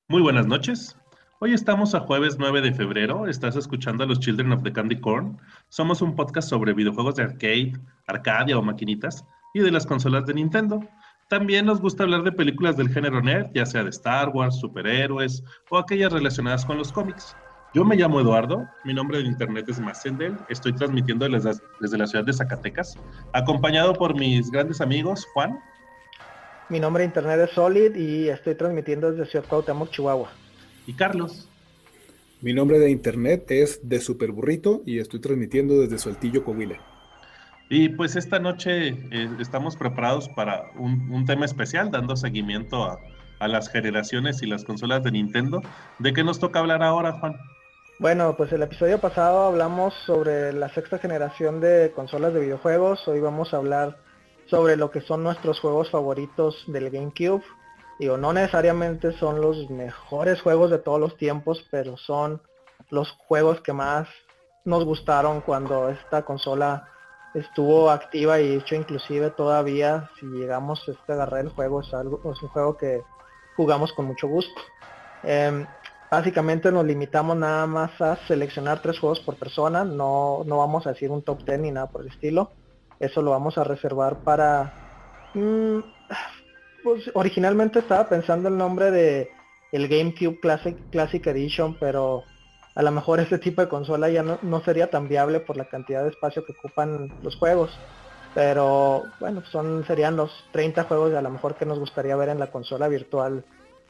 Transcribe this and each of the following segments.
Muy buenas noches. Hoy estamos a jueves 9 de febrero. Estás escuchando a los Children of the Candy Corn. Somos un podcast sobre videojuegos de arcade, Arcadia o maquinitas y de las consolas de Nintendo. También nos gusta hablar de películas del género nerd, ya sea de Star Wars, superhéroes o aquellas relacionadas con los cómics. Yo me llamo Eduardo, mi nombre de internet es Macendel, estoy transmitiendo desde la ciudad de Zacatecas, acompañado por mis grandes amigos Juan Mi nombre de internet es Solid y estoy transmitiendo desde Ciudad Cuauhtémoc, Chihuahua. y Carlos. Mi nombre de internet es de Super Burrito y estoy transmitiendo desde Saltillo, Coahuila. Y pues esta noche estamos preparados para un tema especial, dando seguimiento a las generaciones y las consolas de Nintendo. ¿De qué nos toca hablar ahora, Juan? Bueno, pues el episodio pasado hablamos sobre la sexta generación de consolas de videojuegos. Hoy vamos a hablar sobre lo que son nuestros juegos favoritos del GameCube. Digo, no necesariamente son los mejores juegos de todos los tiempos, pero son los juegos que más nos gustaron cuando esta consola estuvo activa, y de hecho inclusive todavía si llegamos a agarrar el juego es un juego que jugamos con mucho gusto. Em, Básicamente nos limitamos nada más a seleccionar 3 juegos por persona, no vamos a decir un top 10 ni nada por el estilo. Eso lo vamos a reservar para... mm, pues originalmente estaba pensando el nombre de el GameCube Classic Edition, pero a lo mejor este tipo de consola ya no sería tan viable por la cantidad de espacio que ocupan los juegos. Pero bueno, serían los 30 juegos de a lo mejor que nos gustaría ver en la consola virtual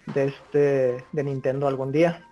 de Nintendo algún día.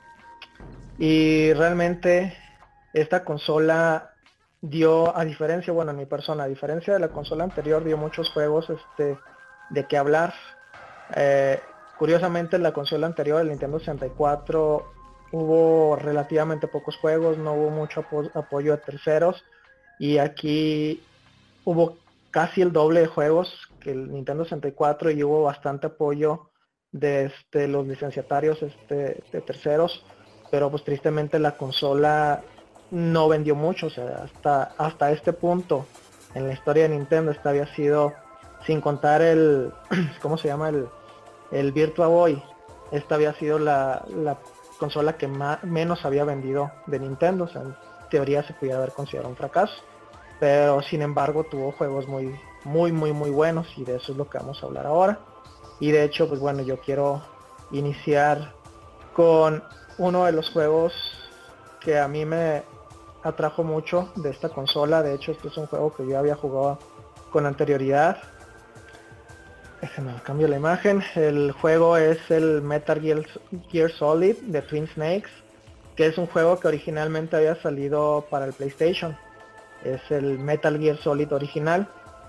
Y realmente esta consola dio, a diferencia, bueno, en mi persona, a diferencia de la consola anterior, dio muchos juegos de qué hablar. Eh, Curiosamente, en la consola anterior, el Nintendo 64, hubo relativamente pocos juegos, no hubo mucho apoyo a terceros, y aquí hubo casi el doble de juegos que el Nintendo 64, y hubo bastante apoyo de los licenciatarios de terceros, pero pues tristemente la consola no vendió mucho. O sea, hasta este punto en la historia de Nintendo, esta había sido, sin contar el ¿cómo se llama? El Virtua Boy, esta había sido la consola que menos había vendido de Nintendo. O sea, en teoría se pudiera haber considerado un fracaso, pero sin embargo tuvo juegos muy buenos, y de eso es lo que vamos a hablar ahora. Y de hecho, pues bueno, yo quiero iniciar con uno de los juegos que a mí me atrajo mucho de esta consola. De hecho, este es un juego que yo había jugado con anterioridad. Déjenme cambio la imagen. El juego es el Metal Gear Solid de Twin Snakes, que es un juego que originalmente había salido para el PlayStation. Es el Metal Gear Solid original.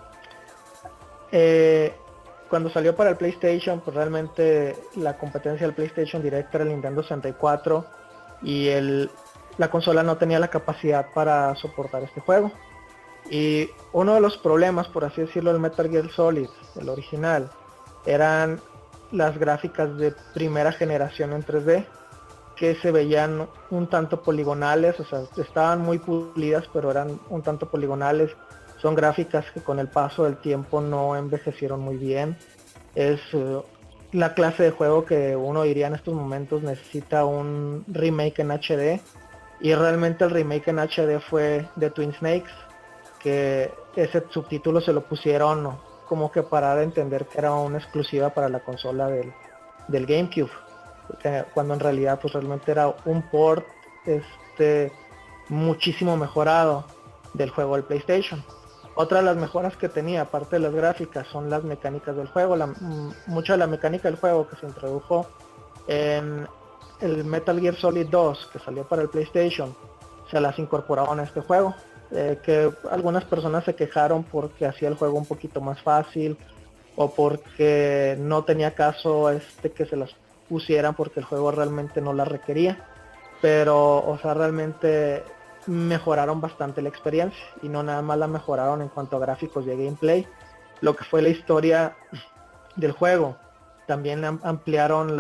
Eh, Cuando salió para el PlayStation, pues realmente la competencia del PlayStation Direct era el Nintendo 64, y la consola no tenía la capacidad para soportar este juego. Y uno de los problemas, por así decirlo, del Metal Gear Solid, el original, eran las gráficas de primera generación en 3D, que se veían un tanto poligonales. O sea, estaban muy pulidas, pero eran un tanto poligonales. Son gráficas que con el paso del tiempo no envejecieron muy bien. Es la clase de juego que uno diría en estos momentos necesita un remake en HD, y realmente el remake en HD fue de Twin Snakes, que ese subtítulo se lo pusieron como que para dar a entender que era una exclusiva para la consola del GameCube, cuando en realidad pues realmente era un port este muchísimo mejorado del juego del PlayStation. Otra de las mejoras que tenía, aparte de las gráficas, son las mecánicas del juego. Mucha de la mecánica del juego que se introdujo en el Metal Gear Solid 2, que salió para el PlayStation, se las incorporaron a este juego. Que algunas personas se quejaron porque hacía el juego un poquito más fácil, o porque no tenía caso que se las pusieran, porque el juego realmente no las requería. Pero, o sea, realmente mejoraron bastante la experiencia, y no nada más la mejoraron en cuanto a gráficos y a gameplay, lo que fue la historia del juego. También ampliaron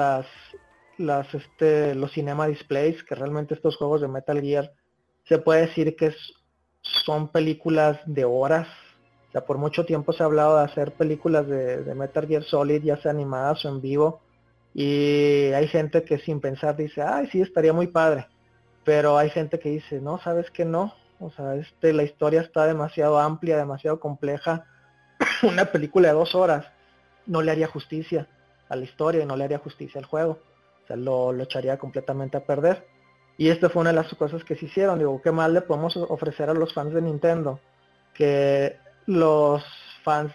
los cinema displays, que realmente estos juegos de Metal Gear se puede decir que son películas de horas. O sea, por mucho tiempo se ha hablado de hacer películas de Metal Gear Solid, ya sea animadas o en vivo, Y hay gente que sin pensar dice, ay, sí, estaría muy padre. Pero hay gente que dice, no, ¿sabes qué? No. O sea, la historia está demasiado amplia, demasiado compleja. Una película de 2 horas no le haría justicia a la historia y no le haría justicia al juego. O sea, lo echaría completamente a perder. Y esta fue una de las cosas que se hicieron. Digo, ¿qué más le podemos ofrecer a los fans de Nintendo? Que los fans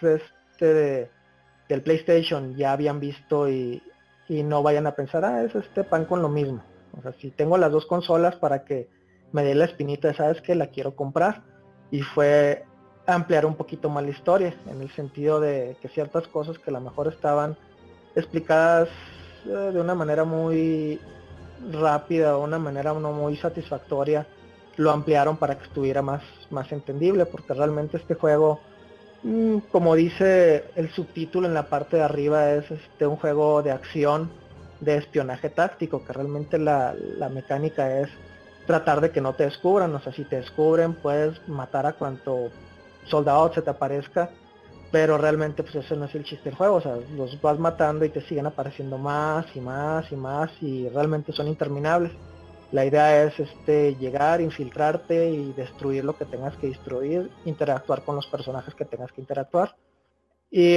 del PlayStation ya habían visto y no vayan a pensar, es este pan con lo mismo. O sea, si tengo las dos consolas para que me dé la espinita de, ¿sabes qué? La quiero comprar. Y fue ampliar un poquito más la historia, en el sentido de que ciertas cosas que a lo mejor estaban explicadas de una manera muy rápida, de una manera no muy satisfactoria, lo ampliaron para que estuviera más entendible, porque realmente este juego, como dice el subtítulo en la parte de arriba, es un juego de acción, de espionaje táctico, que realmente la mecánica es tratar de que no te descubran. O sea, si te descubren puedes matar a cuanto soldado se te aparezca, pero realmente pues ese no es el chiste del juego. O sea, los vas matando y te siguen apareciendo más y más y más, y realmente son interminables. La idea es llegar, infiltrarte y destruir lo que tengas que destruir, interactuar con los personajes que tengas que interactuar. Y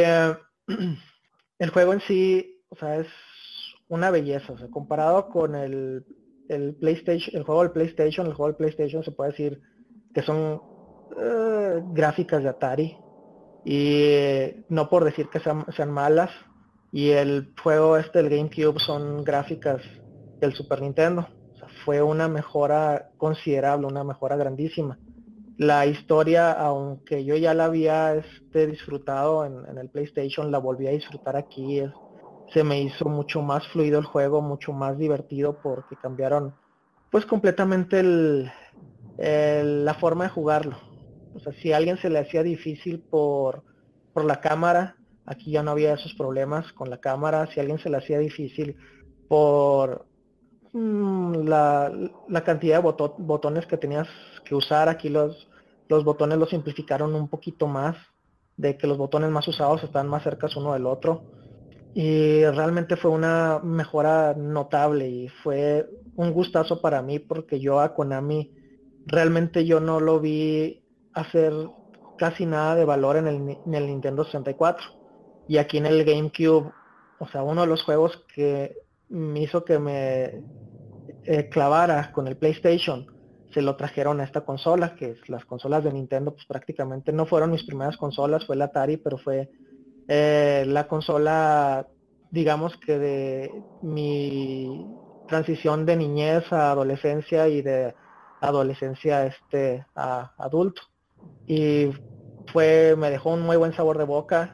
el juego en sí, o sea, es una belleza. O sea, comparado con el PlayStation, el juego del PlayStation se puede decir que son gráficas de Atari, y no por decir que sean malas. Y el juego del GameCube son gráficas del Super Nintendo. O sea, fue una mejora considerable, una mejora grandísima. La historia, aunque yo ya la había disfrutado en el PlayStation, la volví a disfrutar aquí. Se me hizo mucho más fluido el juego, mucho más divertido, porque cambiaron pues completamente la forma de jugarlo. O sea, si a alguien se le hacía difícil por la cámara, aquí ya no había esos problemas con la cámara. Si a alguien se le hacía difícil por la cantidad de botones que tenías que usar, aquí los botones los simplificaron un poquito más, de que los botones más usados están más cerca uno del otro. Y realmente fue una mejora notable y fue un gustazo para mí, porque yo a Konami realmente yo no lo vi hacer casi nada de valor en el Nintendo 64. Y aquí en el GameCube, o sea, uno de los juegos que me hizo que me clavara con el PlayStation, se lo trajeron a esta consola, que las consolas de Nintendo pues prácticamente no fueron mis primeras consolas, fue la Atari, pero fue la consola, digamos que de mi transición de niñez a adolescencia y de adolescencia a adulto. Y me dejó un muy buen sabor de boca.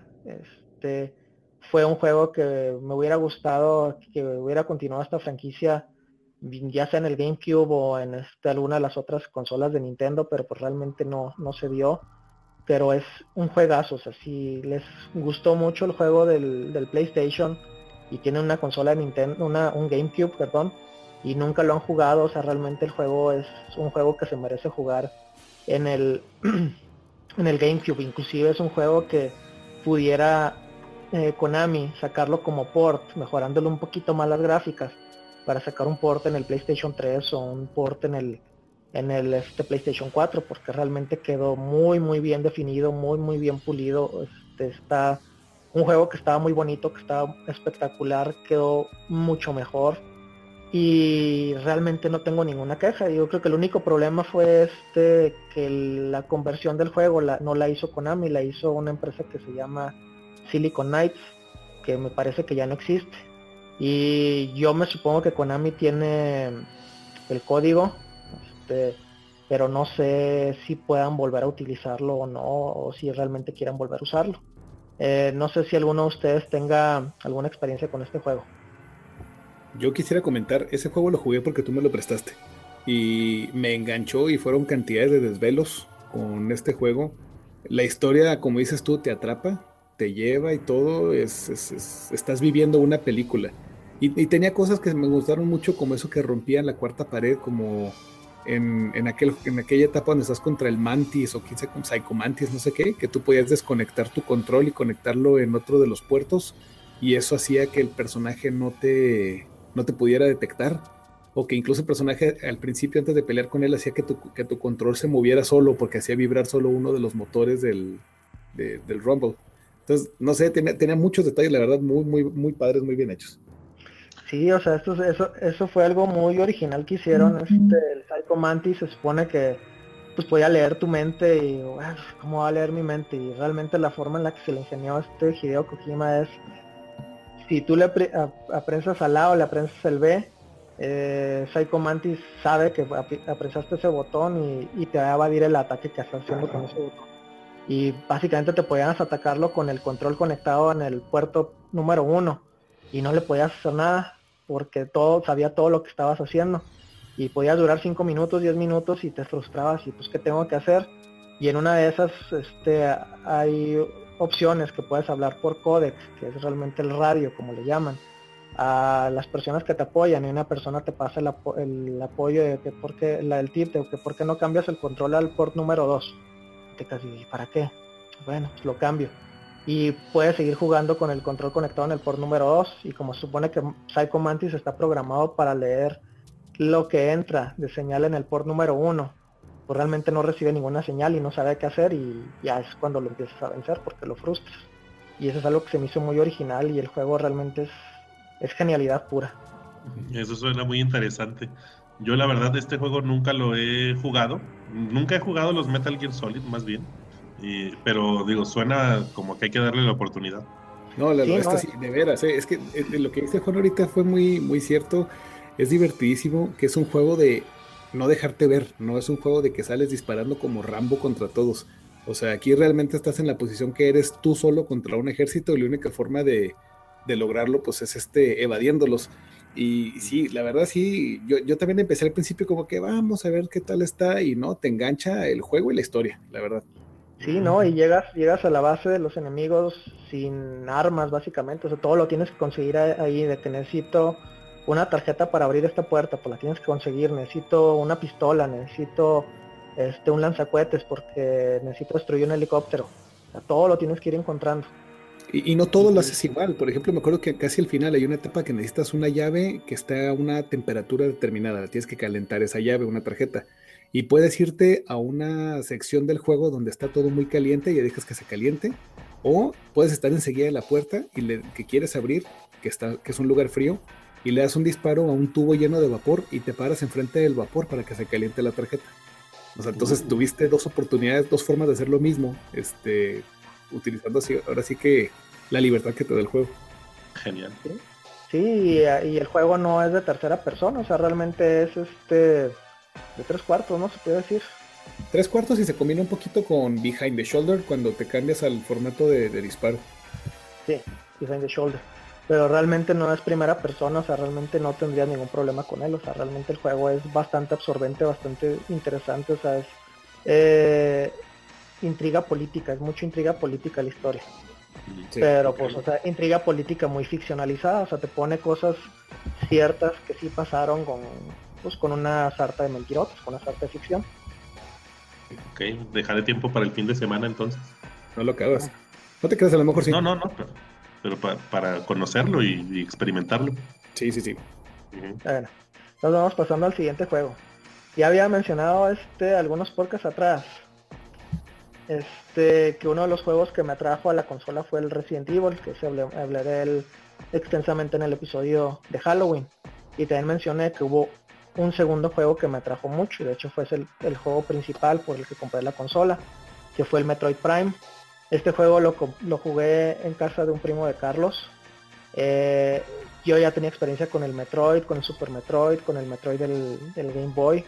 Fue un juego que me hubiera gustado que hubiera continuado esta franquicia, ya sea en el GameCube o en alguna de las otras consolas de Nintendo, pero pues realmente no se dio. Pero es un juegazo. O sea, si les gustó mucho el juego del PlayStation y tienen una consola de Nintendo, un GameCube, perdón, y nunca lo han jugado, o sea, realmente el juego es un juego que se merece jugar en el en el GameCube. Inclusive es un juego que pudiera Konami sacarlo como port, mejorándolo un poquito más las gráficas, para sacar un port en el PlayStation 3 o un port en el PlayStation 4, porque realmente quedó muy bien definido, muy bien pulido. Está un juego que estaba muy bonito, que estaba espectacular, quedó mucho mejor y realmente no tengo ninguna queja. Yo creo que el único problema fue que la conversión del juego no la hizo Konami, la hizo una empresa que se llama Silicon Knights, que me parece que ya no existe. Y yo me supongo que Konami tiene el código, pero no sé si puedan volver a utilizarlo o no, o si realmente quieran volver a usarlo. No sé si alguno de ustedes tenga alguna experiencia con este juego. Yo quisiera comentar, ese juego lo jugué porque tú me lo prestaste y me enganchó y fueron cantidades de desvelos con este juego. La historia, como dices tú, te atrapa, te lleva y todo, estás viviendo una película. Y tenía cosas que me gustaron mucho, como eso que rompían la cuarta pared, como en aquella etapa donde estás contra el Mantis o quién sabe, con Psycho Mantis, no sé qué, que tú podías desconectar tu control y conectarlo en otro de los puertos. y eso hacía que el personaje no te pudiera detectar, o que incluso el personaje al principio antes de pelear con él hacía que tu control se moviera solo porque hacía vibrar solo uno de los motores del Rumble. Entonces, no sé, tenía muchos detalles, la verdad, muy, muy, muy padres, muy bien hechos. Sí, o sea, eso fue algo muy original que hicieron. El Psycho Mantis se supone que pues podía leer tu mente y ¿cómo va a leer mi mente? Y realmente la forma en la que se le ingenió Hideo Kojima es, si tú le apresas al A o le apresas el B, Psycho Mantis sabe que apresaste ese botón y te va a evadir el ataque que estás haciendo con ese botón. Y básicamente te podías atacarlo con el control conectado en el puerto número 1 y no le podías hacer nada porque sabía todo lo que estabas haciendo y podías durar 5 minutos, 10 minutos y te frustrabas y pues qué tengo que hacer. Y en una de esas hay opciones que puedes hablar por códex, que es realmente el radio, como le llaman, a las personas que te apoyan, y una persona te pasa el apoyo de que el tip de que por qué no cambias el control al port número 2. Te casi, ¿para qué? Bueno, pues lo cambio. Y puedes seguir jugando con el control conectado en el port número 2, y como se supone que Psycho Mantis está programado para leer lo que entra de señal en el port número 1, pues realmente no recibe ninguna señal y no sabe qué hacer, y ya es cuando lo empiezas a vencer porque lo frustras. Y eso es algo que se me hizo muy original, y el juego realmente es genialidad pura. Eso suena muy interesante. Yo la verdad este juego nunca lo he jugado. Nunca he jugado los Metal Gear Solid, más bien. Pero digo, suena como que hay que darle la oportunidad. No, sí, de veras, es que lo que dice Juan ahorita fue muy, muy cierto. Es divertidísimo, que es un juego de no dejarte ver, no es un juego de que sales disparando como Rambo contra todos. O sea, aquí realmente estás en la posición que eres tú solo contra un ejército, y la única forma de lograrlo pues es evadiéndolos. Y sí, la verdad sí, yo también empecé al principio como que vamos a ver qué tal está, y no, te engancha el juego y la historia, la verdad. Sí, ¿no? Y llegas a la base de los enemigos sin armas, básicamente. O sea, todo lo tienes que conseguir ahí, de que necesito una tarjeta para abrir esta puerta, pues la tienes que conseguir. Necesito una pistola, necesito un lanzacohetes porque necesito destruir un helicóptero. O sea, todo lo tienes que ir encontrando. Y no todo lo haces igual. Por ejemplo, me acuerdo que casi al final hay una etapa que necesitas una llave que está a una temperatura determinada. La tienes que calentar esa llave, una tarjeta. Y puedes irte a una sección del juego donde está todo muy caliente y ya dejas que se caliente. O puedes estar enseguida en la puerta que quieres abrir, que es un lugar frío, y le das un disparo a un tubo lleno de vapor y te paras enfrente del vapor para que se caliente la tarjeta. O sea, entonces tuviste dos oportunidades, dos formas de hacer lo mismo, utilizando así, ahora sí que la libertad que te da el juego. Genial. Sí, y el juego no es de tercera persona, o sea, realmente es de 3/4, ¿no? Se puede decir. 3/4 y se combina un poquito con Behind the Shoulder cuando te cambias al formato de disparo. Sí, Behind the Shoulder. Pero realmente no es primera persona, o sea, realmente no tendría ningún problema con él, o sea, realmente el juego es bastante absorbente, bastante interesante, o sea, es intriga política, es mucha intriga política la historia. Sí, pero pues, o sea, intriga política muy ficcionalizada, o sea, te pone cosas ciertas que sí pasaron con una sarta de mentirotas, con una sarta de ficción. Ok, dejaré tiempo para el fin de semana entonces. No lo acabas. No te creas, a lo mejor sí. No, pero para conocerlo y experimentarlo. Sí. Bueno, nos vamos pasando al siguiente juego. Ya había mencionado algunos podcasts atrás que uno de los juegos que me atrajo a la consola fue el Resident Evil, que hablaré de él extensamente en el episodio de Halloween, y también mencioné que hubo un segundo juego que me atrajo mucho, y de hecho fue el juego principal por el que compré la consola, que fue el Metroid Prime. Este juego lo jugué en casa de un primo de Carlos. Yo ya tenía experiencia con el Metroid, con el Super Metroid, con el Metroid del Game Boy,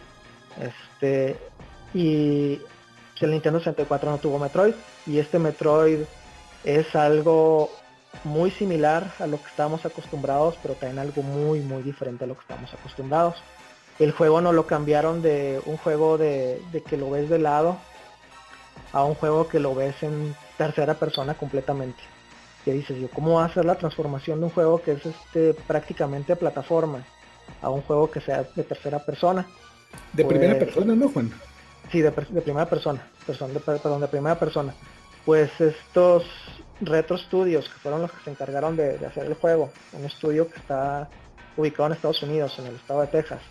y el Nintendo 64 no tuvo Metroid, y este Metroid es algo muy similar a lo que estábamos acostumbrados, pero también algo muy muy diferente a lo que estamos acostumbrados. El juego no lo cambiaron de un juego de que lo ves de lado a un juego que lo ves en tercera persona completamente. Que dices yo, ¿cómo va a ser la transformación de un juego que es prácticamente plataforma a un juego que sea de tercera persona? De primera persona, ¿no, Juan? Sí, de primera persona, de primera persona. Pues estos Retro Studios, que fueron los que se encargaron de hacer el juego, un estudio que está ubicado en Estados Unidos, en el estado de Texas.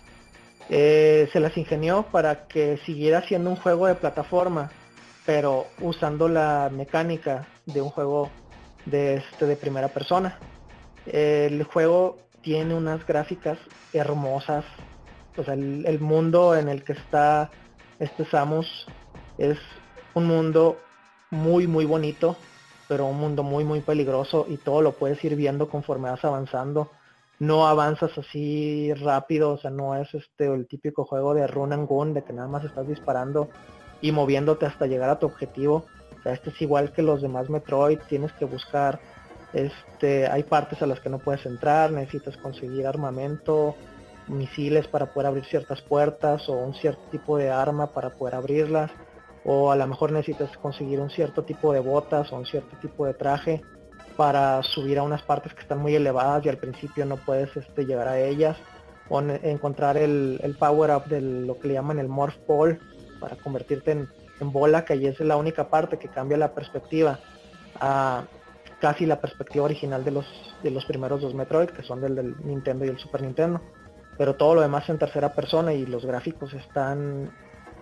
Se las ingenió para que siguiera siendo un juego de plataforma, pero usando la mecánica de un juego de primera persona. El juego tiene unas gráficas hermosas. O sea, el mundo en el que está Samus es un mundo muy muy bonito, pero un mundo muy muy peligroso, y todo lo puedes ir viendo conforme vas avanzando. No avanzas así rápido, o sea, no es el típico juego de run and gun, de que nada más estás disparando y moviéndote hasta llegar a tu objetivo. O sea, este es igual que los demás Metroid, tienes que buscar, hay partes a las que no puedes entrar, necesitas conseguir armamento, misiles para poder abrir ciertas puertas, o un cierto tipo de arma para poder abrirlas, o a lo mejor necesitas conseguir un cierto tipo de botas o un cierto tipo de traje para subir a unas partes que están muy elevadas y al principio no puedes llegar a ellas, o encontrar el power up de lo que le llaman el Morph Ball para convertirte en bola, que ahí es la única parte que cambia la perspectiva a casi la perspectiva original de los primeros dos Metroid, que son del Nintendo y el Super Nintendo. Pero todo lo demás en tercera persona, y los gráficos están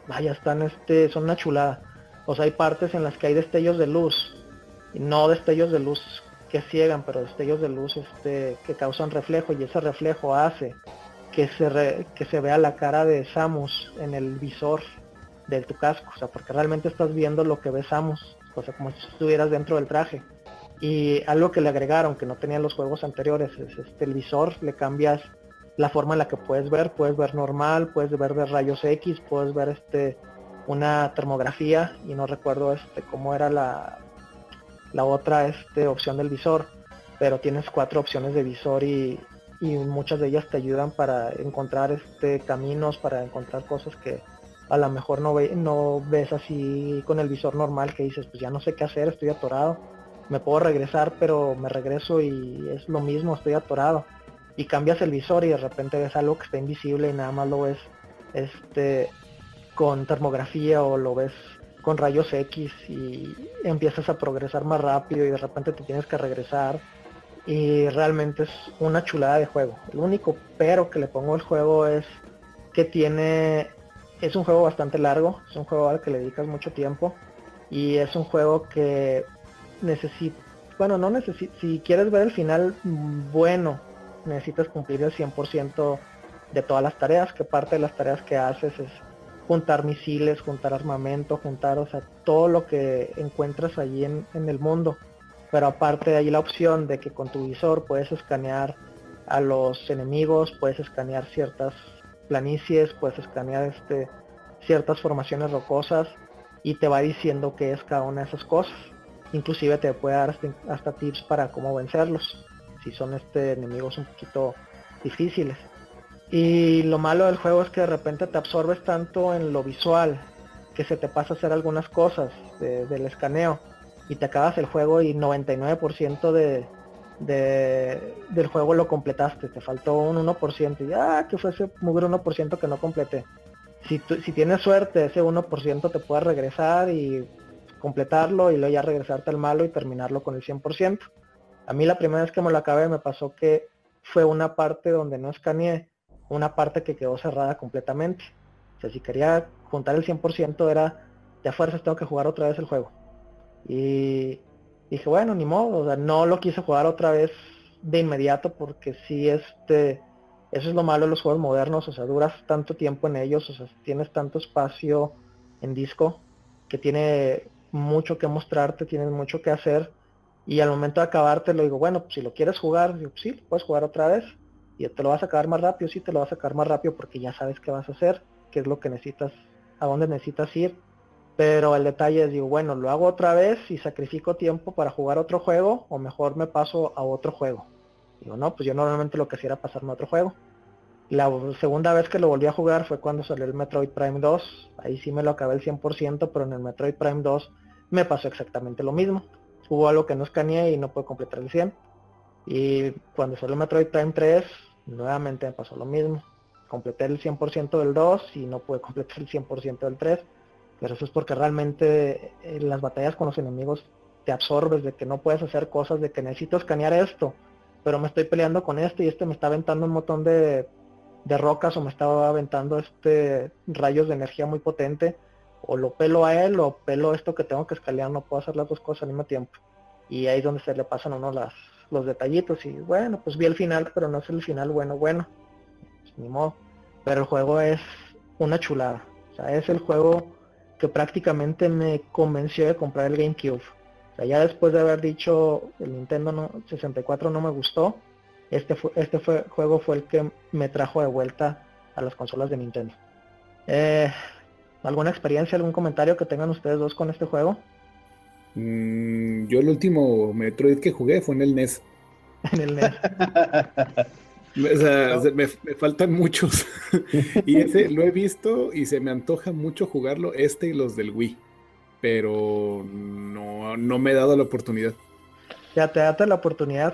son una chulada. O sea, hay partes en las que hay destellos de luz, y no destellos de luz que ciegan, pero destellos de luz que causan reflejo, y ese reflejo hace que se vea la cara de Samus en el visor de tu casco. O sea, porque realmente estás viendo lo que ve Samus, o sea, como si estuvieras dentro del traje. Y algo que le agregaron que no tenían los juegos anteriores es el visor. Le cambias la forma en la que puedes ver normal, puedes ver de rayos X, puedes ver una termografía, y no recuerdo cómo era la otra opción del visor, pero tienes 4 opciones de visor, y muchas de ellas te ayudan para encontrar caminos, para encontrar cosas que a lo mejor no ves así con el visor normal, que dices, pues ya no sé qué hacer, estoy atorado, me puedo regresar, pero me regreso y es lo mismo, estoy atorado. Y cambias el visor y de repente ves algo que está invisible y nada más lo ves con termografía, o lo ves con rayos X, y empiezas a progresar más rápido y de repente te tienes que regresar, y realmente es una chulada de juego. El único pero que le pongo al juego es que es un juego bastante largo, es un juego al que le dedicas mucho tiempo, y es un juego que si quieres ver el final bueno, necesitas cumplir el 100% de todas las tareas, que parte de las tareas que haces es juntar misiles, juntar armamento, o sea, todo lo que encuentras allí en el mundo. Pero aparte de ahí la opción de que con tu visor puedes escanear a los enemigos, puedes escanear ciertas planicies, puedes escanear ciertas formaciones rocosas, y te va diciendo qué es cada una de esas cosas. Inclusive te puede dar hasta tips para cómo vencerlos, si son enemigos un poquito difíciles. Y lo malo del juego es que de repente te absorbes tanto en lo visual que se te pasa a hacer algunas cosas del escaneo, y te acabas el juego y 99% del juego lo completaste, te faltó un 1%, y que fue ese mugre 1% que no completé. Si tienes suerte, ese 1% te puede regresar y completarlo, y luego ya regresarte al malo y terminarlo con el 100%. A mí la primera vez que me lo acabé me pasó que fue una parte donde no escaneé, una parte que quedó cerrada completamente. O sea, si quería juntar el 100% era, de a fuerzas tengo que jugar otra vez el juego. Y dije, bueno, ni modo, o sea, no lo quise jugar otra vez de inmediato, porque sí, eso es lo malo de los juegos modernos, o sea, duras tanto tiempo en ellos, o sea, tienes tanto espacio en disco que tiene mucho que mostrarte, tienes mucho que hacer, y al momento de acabarte lo digo, bueno, pues si lo quieres jugar, digo, sí, lo puedes jugar otra vez, y te lo vas a acabar más rápido, sí, te lo vas a acabar más rápido porque ya sabes qué vas a hacer, qué es lo que necesitas, a dónde necesitas ir. Pero el detalle es, digo, bueno, lo hago otra vez y sacrifico tiempo para jugar otro juego, o mejor me paso a otro juego. Digo, no, pues yo normalmente lo que hacía era pasarme a otro juego. La segunda vez que lo volví a jugar fue cuando salió el Metroid Prime 2. Ahí sí me lo acabé el 100%, pero en el Metroid Prime 2 me pasó exactamente lo mismo. Hubo algo que no escaneé y no pude completar el 100. Y cuando salió el Metroid Prime 3, nuevamente me pasó lo mismo. Completé el 100% del 2 y no pude completar el 100% del 3. Pero eso es porque realmente las batallas con los enemigos te absorbes, de que no puedes hacer cosas, de que necesito escanear esto, pero me estoy peleando con y me está aventando un montón de rocas o me está aventando rayos de energía muy potente, o lo pelo a él o pelo esto que tengo que escanear, no puedo hacer las dos cosas al mismo tiempo. Y ahí es donde se le pasan a uno los detallitos y bueno, pues vi el final, pero no es el final bueno, pues ni modo. Pero el juego es una chulada, o sea, es el juego que prácticamente me convenció de comprar el GameCube. O sea, ya después de haber dicho el Nintendo 64 no me gustó, juego fue el que me trajo de vuelta a las consolas de Nintendo. ¿Alguna experiencia, algún comentario que tengan ustedes dos con este juego? Yo el último Metroid que jugué fue en el NES. En el NES. O sea, me faltan muchos. Y ese lo he visto y se me antoja mucho jugarlo, y los del Wii. Pero no me he dado la oportunidad. Ya te date la oportunidad,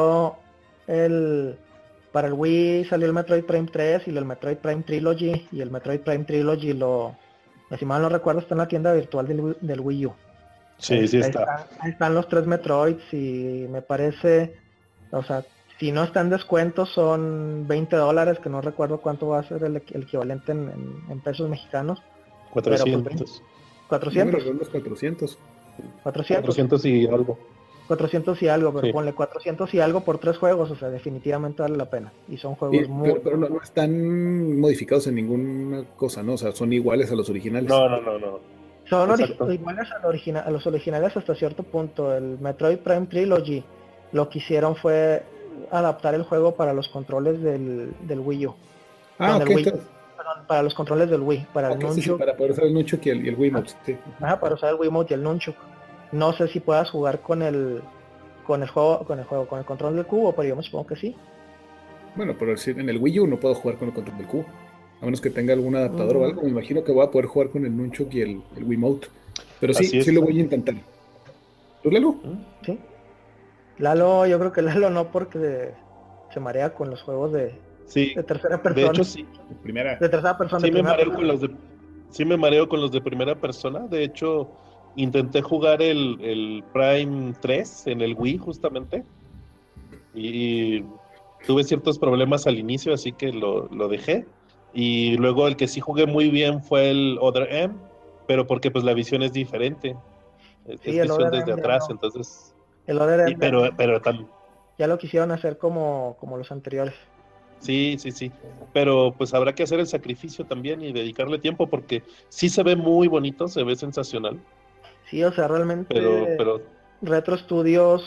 para el Wii salió el Metroid Prime 3 y el Metroid Prime Trilogy, y el Metroid Prime Trilogy si mal no recuerdo, está en la tienda virtual del Wii U. Sí, sí está. Ahí están los 3 Metroids y me parece, o sea, si no está en descuento son $20, que no recuerdo cuánto va a ser el equivalente en pesos mexicanos. 400. Pero pues, 400. Yo los 400. 400 y algo. 400 y algo, pero Sí. ponle 400 y algo por 3 juegos, o sea, definitivamente vale la pena. Y son juegos muy... Pero no están modificados en ninguna cosa, ¿no? O sea, son iguales a los originales. No. Son Exacto. iguales a los originales hasta cierto punto. El Metroid Prime Trilogy lo que hicieron fue adaptar el juego para los controles del Wii U. Ah, ok. Perdón, para los controles del Wii, para el Nunchuk. Sí, para poder usar el Nunchuk y el Wiimote, sí. Ajá, para usar el Wiimote y el Nunchuk. No sé si puedas jugar con el control del cubo, pero yo me supongo que sí. Bueno, pero en el Wii U no puedo jugar con el control del cubo. A menos que tenga algún adaptador o algo. Me imagino que voy a poder jugar con el Nunchuk y el Wiimote. Pero sí lo voy a intentar. ¿Tú, Lalo? Sí. Lalo, yo creo que Lalo no, porque se marea con los juegos de tercera persona. De hecho, sí. De tercera persona. Sí me mareo con los de primera persona. De hecho, intenté jugar el Prime 3 en el Wii justamente. Y tuve ciertos problemas al inicio, así que lo dejé. Y luego el que sí jugué muy bien fue el Other M, pero porque pues la visión es diferente. Es visión desde atrás, entonces... El Other M, pero también... Ya lo quisieron hacer como los anteriores. Sí. Pero pues habrá que hacer el sacrificio también y dedicarle tiempo, porque sí se ve muy bonito, se ve sensacional. Sí, o sea, realmente pero... Retro Studios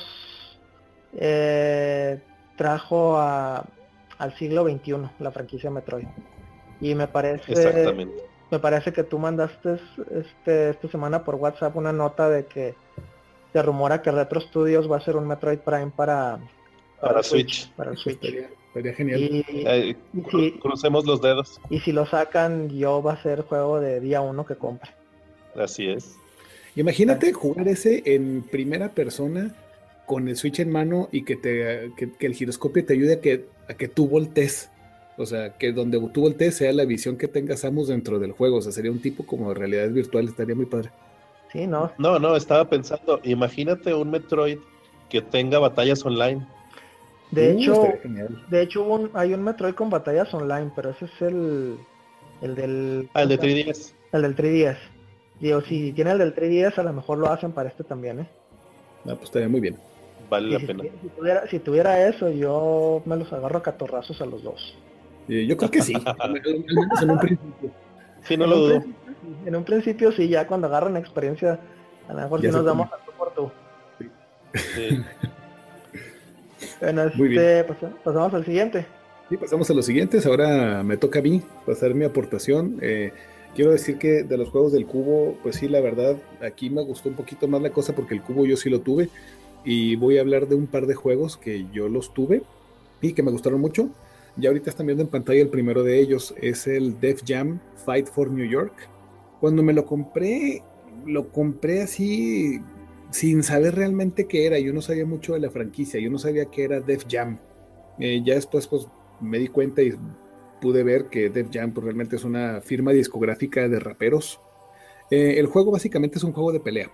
trajo al siglo XXI la franquicia Metroid. Y me parece... Exactamente. Me parece que tú mandaste esta semana por WhatsApp una nota de que se rumora que Retro Studios va a hacer un Metroid Prime para Switch. Para el Switch. Estaría genial. Crucemos los dedos. Y si lo sacan, va a ser juego de día 1 que compre. Así es. Imagínate jugar ese en primera persona con el Switch en mano y que el giroscopio te ayude a que tú voltees. O sea, que donde tú voltees sea la visión que tenga Samus dentro del juego. O sea, sería un tipo como de realidad virtual, estaría muy padre. Sí, ¿no? No, estaba pensando, imagínate un Metroid que tenga batallas online. De hecho, hay un Metroid con batallas online, pero ese es el del... el de 3DS. El del 3DS. Digo, si tiene el del 3DS, a lo mejor lo hacen para este también, pues estaría muy bien. Vale la pena. Si tuviera eso, yo me los agarro a catorrazos a los dos. Yo creo que sí. Al menos en un principio. Sí, no lo dudo. En un principio sí, ya cuando agarran experiencia, a lo mejor si nos damos a tú por tú. Sí. Bueno, pasamos al siguiente. Sí, pasamos a los siguientes. Ahora me toca a mí pasar mi aportación. Quiero decir que de los juegos del cubo, pues sí, la verdad, aquí me gustó un poquito más la cosa porque el cubo yo sí lo tuve. Y voy a hablar de un par de juegos que yo los tuve y que me gustaron mucho. Ya ahorita están viendo en pantalla el primero de ellos, es el Def Jam Fight for New York. Cuando me lo compré así sin saber realmente qué era. Yo no sabía mucho de la franquicia, yo no sabía qué era Def Jam. Ya después pues me di cuenta y pude ver que Def Jam pues, realmente es una firma discográfica de raperos. El juego básicamente es un juego de pelea.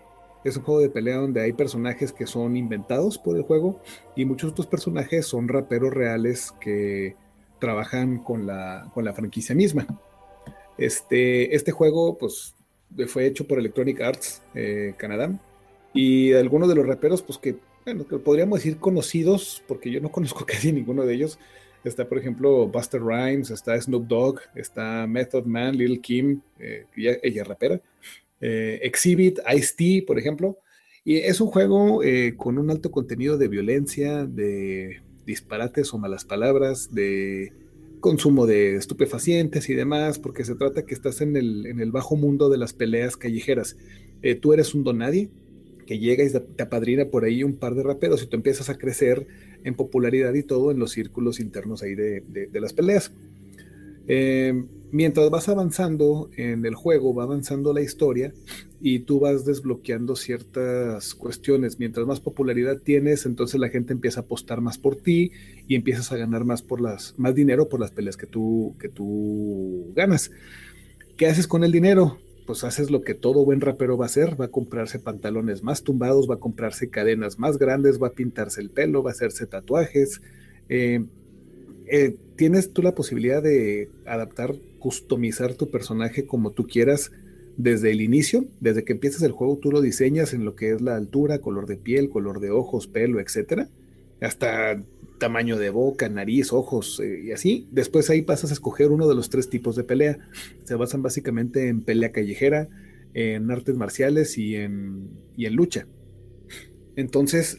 Es un juego de pelea donde hay personajes que son inventados por el juego y muchos otros personajes son raperos reales que trabajan con la franquicia misma. Este juego pues fue hecho por Electronic Arts Canadá, y algunos de los raperos pues que, bueno, que podríamos decir conocidos, porque yo no conozco casi ninguno de ellos. Está por ejemplo Busta Rhymes, está Snoop Dogg, está Method Man, Lil Kim, ella es rapera, Exhibit, Ice-T por ejemplo. Y es un juego con un alto contenido de violencia, de disparates o malas palabras, de consumo de estupefacientes y demás, porque se trata que estás en el bajo mundo de las peleas callejeras. Tú eres un donadie que llega y te apadrina por ahí un par de raperos y tú empiezas a crecer en popularidad y todo en los círculos internos ahí de las peleas. Mientras vas avanzando en el juego, va avanzando la historia y tú vas desbloqueando ciertas cuestiones. Mientras más popularidad tienes, entonces la gente empieza a apostar más por ti y empiezas a ganar más dinero por las peleas que tú ganas. ¿Qué haces con el dinero? Pues haces lo que todo buen rapero va a hacer, va a comprarse pantalones más tumbados, va a comprarse cadenas más grandes, va a pintarse el pelo, va a hacerse tatuajes. Eh, Tienes tú la posibilidad de adaptar, customizar tu personaje como tú quieras desde el inicio, desde que empiezas el juego tú lo diseñas en lo que es la altura, color de piel, color de ojos, pelo, etcétera, hasta tamaño de boca, nariz, ojos y así. Después ahí pasas a escoger uno de los tres tipos de pelea. Se basan básicamente en pelea callejera, en artes marciales y en lucha. Entonces,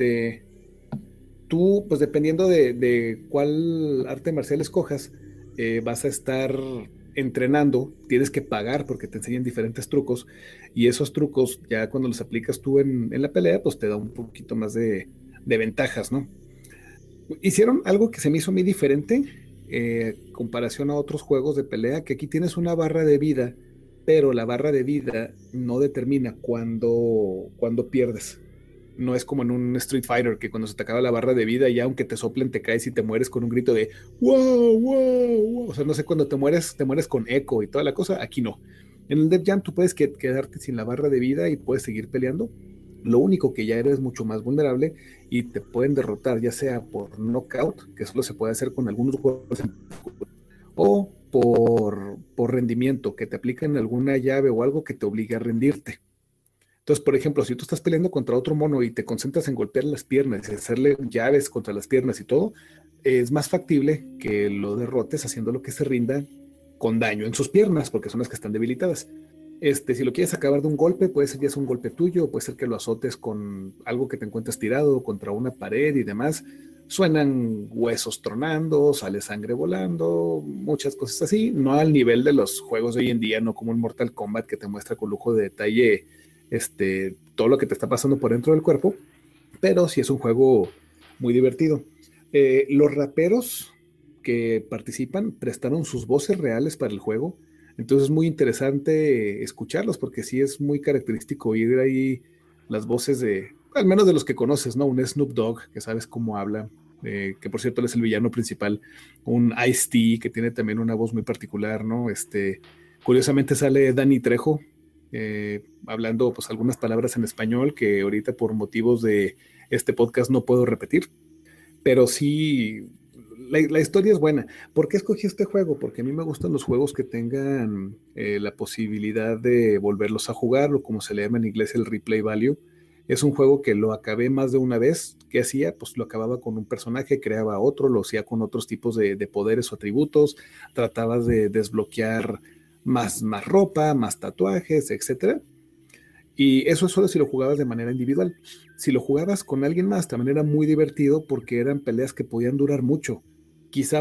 tú, pues dependiendo de cuál arte marcial escojas, vas a estar entrenando, tienes que pagar porque te enseñan diferentes trucos, y esos trucos ya cuando los aplicas tú en la pelea, pues te da un poquito más de ventajas, ¿no? Hicieron algo que se me hizo muy diferente comparación a otros juegos de pelea, que aquí tienes una barra de vida, pero la barra de vida no determina cuando pierdes. No es como en un Street Fighter que cuando se te acaba la barra de vida y aunque te soplen te caes y te mueres con un grito de wow, wow, wow. O sea, no sé, cuando te mueres con eco y toda la cosa. Aquí no. En el Def Jam tú puedes quedarte sin la barra de vida y puedes seguir peleando. Lo único que ya eres mucho más vulnerable y te pueden derrotar, ya sea por knockout, que solo se puede hacer con algunos juegos, o por rendimiento, que te apliquen alguna llave o algo que te obligue a rendirte. Entonces, por ejemplo, si tú estás peleando contra otro mono y te concentras en golpear las piernas y hacerle llaves contra las piernas y todo, es más factible que lo derrotes haciéndolo que se rinda con daño en sus piernas, porque son las que están debilitadas. Si lo quieres acabar de un golpe, puede ser ya es un golpe tuyo, puede ser que lo azotes con algo que te encuentres tirado contra una pared y demás. Suenan huesos tronando, sale sangre volando, muchas cosas así, no al nivel de los juegos de hoy en día, no como un Mortal Kombat que te muestra con lujo de detalle todo lo que te está pasando por dentro del cuerpo, pero sí es un juego muy divertido. Los raperos que participan prestaron sus voces reales para el juego, entonces es muy interesante escucharlos porque sí es muy característico oír ahí las voces al menos de los que conoces, ¿no? Un Snoop Dogg, que sabes cómo habla, que por cierto él es el villano principal, un Ice-T, que tiene también una voz muy particular, ¿no? Curiosamente sale Danny Trejo, hablando pues algunas palabras en español que ahorita por motivos de este podcast no puedo repetir, pero sí, la historia es buena. ¿Por qué escogí este juego? Porque a mí me gustan los juegos que tengan la posibilidad de volverlos a jugar, o como se le llama en inglés el replay value. Es un juego que lo acabé más de una vez. ¿Qué hacía? Pues lo acababa con un personaje, creaba otro, lo hacía con otros tipos de poderes o atributos, tratabas de desbloquear más ropa, más tatuajes, etcétera. Y eso es solo si lo jugabas de manera individual. Si lo jugabas con alguien más, también era muy divertido porque eran peleas que podían durar mucho. Quizá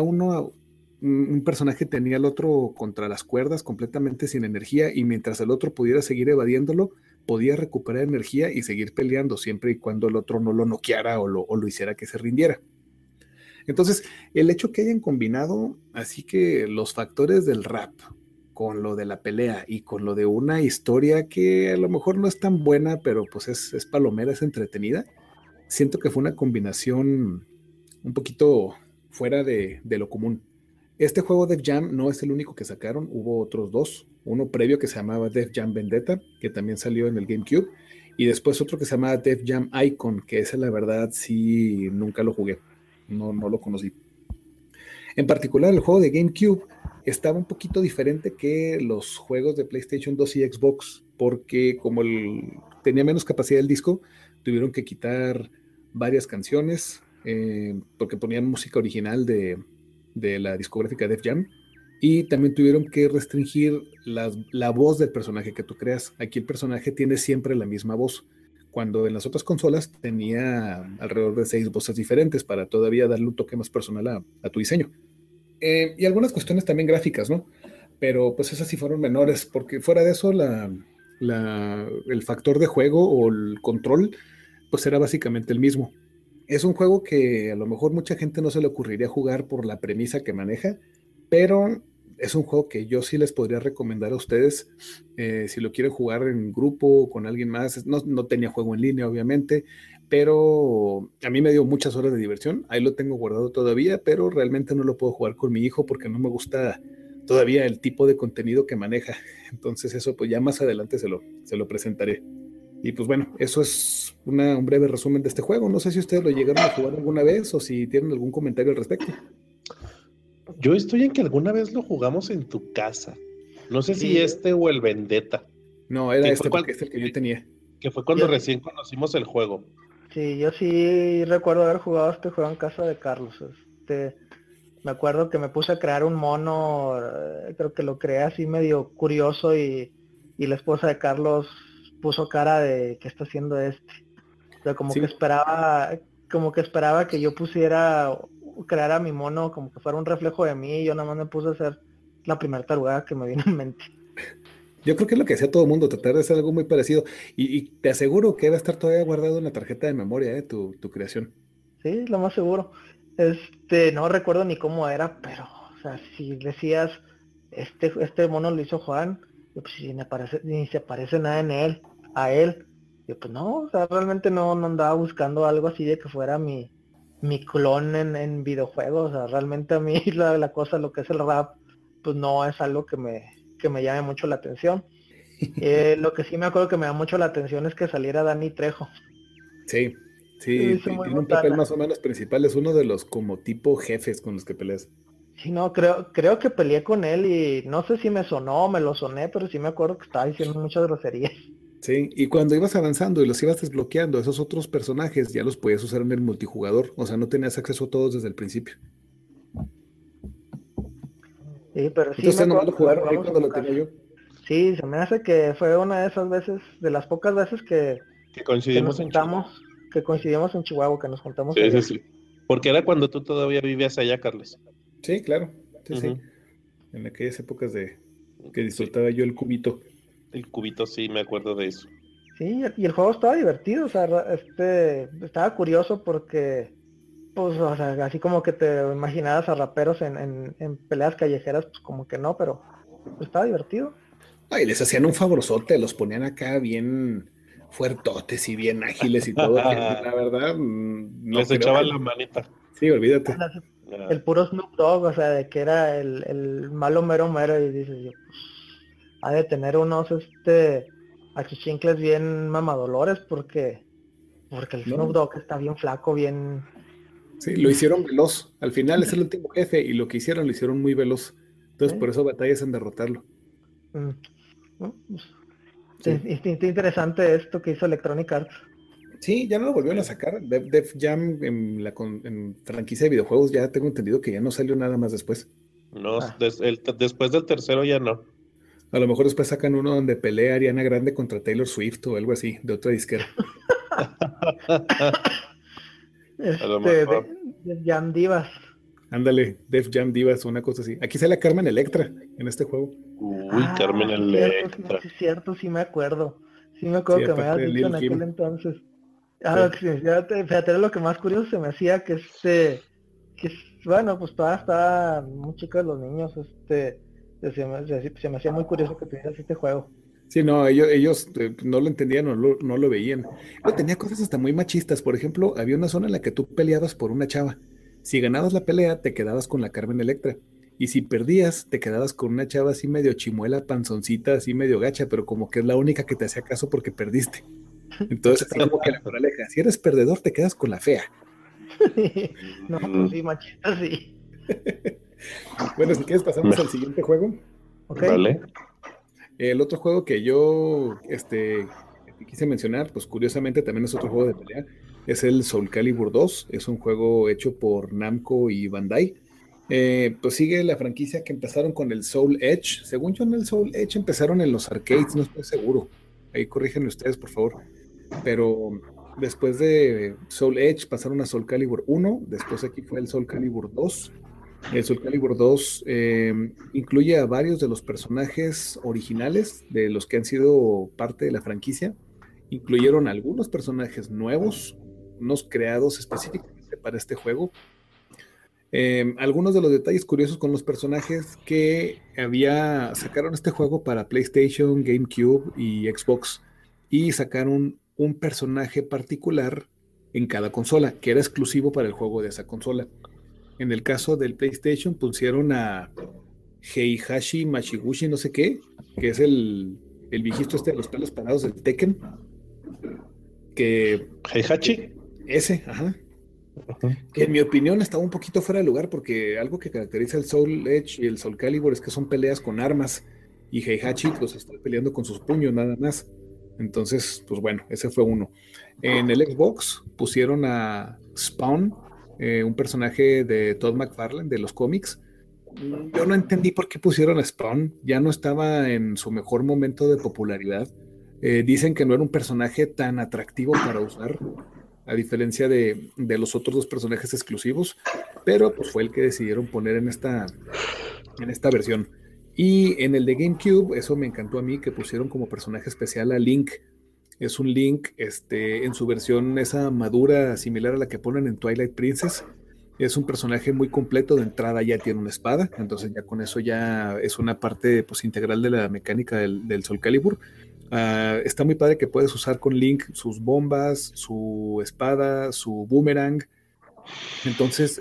un personaje tenía al otro contra las cuerdas completamente sin energía y mientras el otro pudiera seguir evadiéndolo, podía recuperar energía y seguir peleando siempre y cuando el otro no lo noqueara o lo hiciera que se rindiera. Entonces, el hecho que hayan combinado así que los factores del rap con lo de la pelea y con lo de una historia que a lo mejor no es tan buena, pero pues es palomera, es entretenida, siento que fue una combinación un poquito fuera de lo común. Este juego Def Jam no es el único que sacaron, hubo otros dos, uno previo que se llamaba Def Jam Vendetta, que también salió en el GameCube, Y después otro que se llama Def Jam Icon, que ese la verdad sí nunca lo jugué, no lo conocí. En particular, el juego de GameCube estaba un poquito diferente que los juegos de PlayStation 2 y Xbox, porque como tenía menos capacidad el disco, tuvieron que quitar varias canciones, porque ponían música original de la discográfica Def Jam, y también tuvieron que restringir la voz del personaje que tú creas. Aquí el personaje tiene siempre la misma voz, cuando en las otras consolas tenía alrededor de 6 voces diferentes para todavía darle un toque más personal a tu diseño. Y algunas cuestiones también gráficas, ¿no? Pero pues esas sí fueron menores, porque fuera de eso el factor de juego o el control pues era básicamente el mismo. Es un juego que a lo mejor mucha gente no se le ocurriría jugar por la premisa que maneja, pero es un juego que yo sí les podría recomendar a ustedes si lo quieren jugar en grupo o con alguien más. No tenía juego en línea, obviamente, pero a mí me dio muchas horas de diversión. Ahí lo tengo guardado todavía, pero realmente no lo puedo jugar con mi hijo porque no me gusta todavía el tipo de contenido que maneja. Entonces eso pues ya más adelante se lo presentaré. Y pues bueno, eso es un breve resumen de este juego. No sé si ustedes lo llegaron a jugar alguna vez o si tienen algún comentario al respecto. Yo estoy en que alguna vez lo jugamos en tu casa. No sé si Sí, este o el Vendetta. No, era Que fue, porque es el que yo tenía. que fue cuando yo, recién conocimos el juego. sí, yo sí recuerdo haber jugado este juego en casa de Carlos. Me acuerdo que me puse a crear un mono, creo que lo creé así medio curioso y la esposa de Carlos puso cara de ¿qué está haciendo este? O sea, Sí, como que esperaba que yo creara mi mono como que fuera un reflejo de mí y yo nada más me puse a hacer la primera tarugada que me vino en mente. yo creo que es lo que hacía todo el mundo, tratar de hacer algo muy parecido. Y te aseguro que va a estar todavía guardado en la tarjeta de memoria, tu creación. Sí, lo más seguro. No recuerdo ni cómo era, pero, o sea, si decías, este mono lo hizo Juan, yo, pues si ni se parece nada a él. Yo, pues no, o sea, realmente no andaba buscando algo así de que fuera mi clon en videojuegos. O sea, realmente a mí la cosa, lo que es el rap, pues no es algo que me llame mucho la atención. Lo que sí me acuerdo que me da mucho la atención es que saliera Danny Trejo. Sí, Se me sí, hizo muy tiene un papel botana. más o menos principal, es uno de los como tipo jefes con los que peleas. Sí, no, creo que peleé con él y no sé si me sonó o me lo soné, pero sí me acuerdo que estaba diciendo muchas groserías. Sí, y cuando ibas avanzando y los ibas desbloqueando, esos otros personajes ya los podías usar en el multijugador, o sea, no tenías acceso a todos desde el principio. Sí, pero sí me Entonces nomás acuerdo lo que lo jugaron ahí jugamos en cuando tu lo tenía casa. yo. Sí, se me hace que fue una de esas veces, de las pocas veces Que que nos coincidimos en Chihuahua. juntamos, que coincidimos en Chihuahua, que nos juntamos Sí, sí, allá. sí. Porque era cuando tú todavía vivías allá, Carlos. Sí, claro, sí, sí, Ujú. en aquellas épocas de que Sí, disfrutaba yo el cubito. el cubito sí, me acuerdo de eso. Sí, y el juego estaba divertido, o sea, estaba curioso porque, pues, o sea, así como que te imaginabas a raperos en peleas callejeras, pues como que no, pero pues, estaba divertido. Ay, les hacían un favorzote, los ponían acá bien fuertotes y bien ágiles y todo, que la verdad no Les creo echaban que... la manita. Sí, olvídate. Ah, El puro Snoop Dogg, o sea, de que era el malo mero mero, y dices yo, pues, ha de tener unos, achichincles bien mamadolores, porque el Snoop ¿No? Dogg está bien flaco, bien... Sí, lo hicieron veloz. Al final es el último jefe y lo que hicieron lo hicieron muy veloz. Entonces ¿eh? por eso batallas en derrotarlo. Mm, ¿no? Pues, Sí. está interesante esto que hizo Electronic Arts. Sí, ya no lo volvieron a sí. sacar. Def Jam en franquicia de videojuegos ya tengo entendido que ya no salió nada más después. No, Ah. después del tercero ya no. A lo mejor después sacan uno donde pelea Ariana Grande contra Taylor Swift o algo así, de otra disquera. A lo Este, mejor. de Jam Divas. Ándale, Def Jam Divas, una cosa así. Aquí sale Carmen Electra en este juego. Uy, Carmen Ah, sí, cierto, sí, Electra. sí, cierto, sí me acuerdo. Sí me Sí, acuerdo que me aparte habías de dicho en Lil aquel Kim. entonces. Ah, Sí. sí, fíjate, era lo que más curioso se me hacía bueno, pues todavía está muy chicos los niños, se me hacía muy curioso que tuvieras este juego. Sí, no, ellos no lo entendían o no lo veían. Pero tenía cosas hasta muy machistas. Por ejemplo, había una zona en la que tú peleabas por una chava. Si ganabas la pelea, te quedabas con la Carmen Electra. Y si perdías, te quedabas con una chava así medio chimuela, panzoncita, así medio gacha, pero como que es la única que te hacía caso porque perdiste. Entonces, así como que la moraleja, si eres perdedor, te quedas con la fea. No, pues sí, machista, sí. Bueno, si quieres pasamos al siguiente juego. Ok. Vale. El otro juego que yo quise mencionar, pues curiosamente también es otro juego de pelea, es el Soul Calibur 2. Es un juego hecho por Namco y Bandai. Pues sigue la franquicia que empezaron con el Soul Edge. Según yo, en el Soul Edge empezaron en los arcades, no estoy seguro. Ahí corríjanme ustedes, por favor. Pero después de Soul Edge pasaron a Soul Calibur 1, después aquí fue el Soul Calibur 2. El Soul Calibur 2 incluye a varios de los personajes originales de los que han sido parte de la franquicia. Incluyeron algunos personajes nuevos, unos creados específicamente para este juego. Algunos de los detalles curiosos con los personajes que sacaron este juego para PlayStation, GameCube y Xbox, y sacaron un personaje particular en cada consola, que era exclusivo para el juego de esa consola. En el caso del PlayStation pusieron a Heihachi Machiguchi, no sé qué, que es el viejito de los pelos parados del Tekken, que Heihachi. ese, ajá. Que en mi opinión estaba un poquito fuera de lugar porque algo que caracteriza el Soul Edge y el Soul Calibur es que son peleas con armas y Heihachi pues está peleando con sus puños nada más. Entonces, pues bueno, ese fue uno. En el Xbox pusieron a Spawn, un personaje de Todd McFarlane de los cómics. Yo no entendí por qué pusieron a Spawn, ya no estaba en su mejor momento de popularidad. Dicen que no era un personaje tan atractivo para usar, a diferencia de los otros dos personajes exclusivos, pero pues fue el que decidieron poner en esta versión. Y en el de GameCube, eso me encantó a mí, que pusieron como personaje especial a Link. Es un Link en su versión esa madura, similar a la que ponen en Twilight Princess. Es un personaje muy completo, de entrada ya tiene una espada, entonces ya con eso ya es una parte pues integral de la mecánica del Soul Calibur. Está muy padre que puedes usar con Link sus bombas, su espada, su boomerang. Entonces,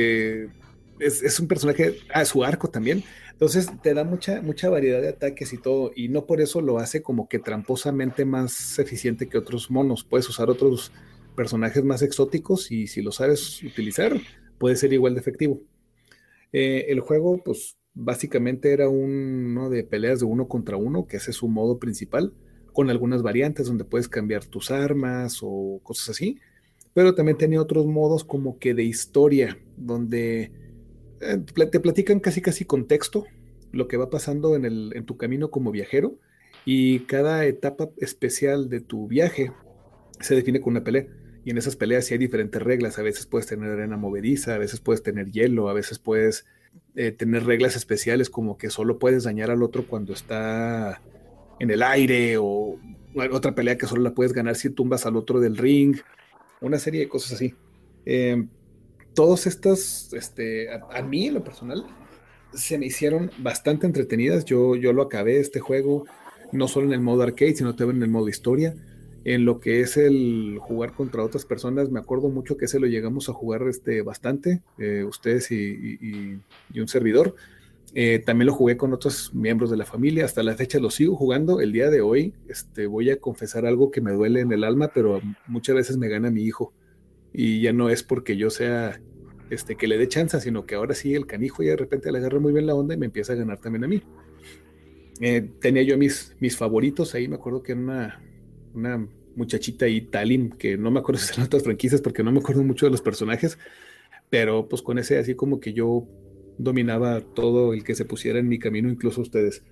es un personaje, su arco también. Entonces te da mucha variedad de ataques y todo, y no por eso lo hace como que tramposamente más eficiente que otros monos. Puedes usar otros personajes más exóticos y si lo sabes utilizar, puede ser igual de efectivo. El juego, pues básicamente era uno de peleas de uno contra uno, que ese es su modo principal, con algunas variantes donde puedes cambiar tus armas o cosas así, pero también tenía otros modos como que de historia, donde te platican casi con texto lo que va pasando en tu camino como viajero, y cada etapa especial de tu viaje se define con una pelea. Y en esas peleas sí hay diferentes reglas. A veces puedes tener arena movediza, a veces puedes tener hielo, a veces puedes tener reglas especiales como que solo puedes dañar al otro cuando está en el aire, o otra pelea que solo la puedes ganar si tumbas al otro del ring, una serie de cosas así. Todas estas, a mí en lo personal, se me hicieron bastante entretenidas. Yo lo acabé este juego, no solo en el modo arcade, sino también en el modo historia. En lo que es el jugar contra otras personas, me acuerdo mucho que ese lo llegamos a jugar bastante, ustedes y un servidor. También lo jugué con otros miembros de la familia, hasta la fecha lo sigo jugando. El día de hoy voy a confesar algo que me duele en el alma, pero muchas veces me gana mi hijo. Y ya no es porque yo sea que le dé chance, sino que ahora sí el canijo ya de repente le agarra muy bien la onda y me empieza a ganar también a mí. Tenía yo mis favoritos ahí, me acuerdo que era una muchachita ahí, Talim, que no me acuerdo si eran otras franquicias porque no me acuerdo mucho de los personajes, pero pues con ese así como que yo dominaba todo el que se pusiera en mi camino, incluso ustedes.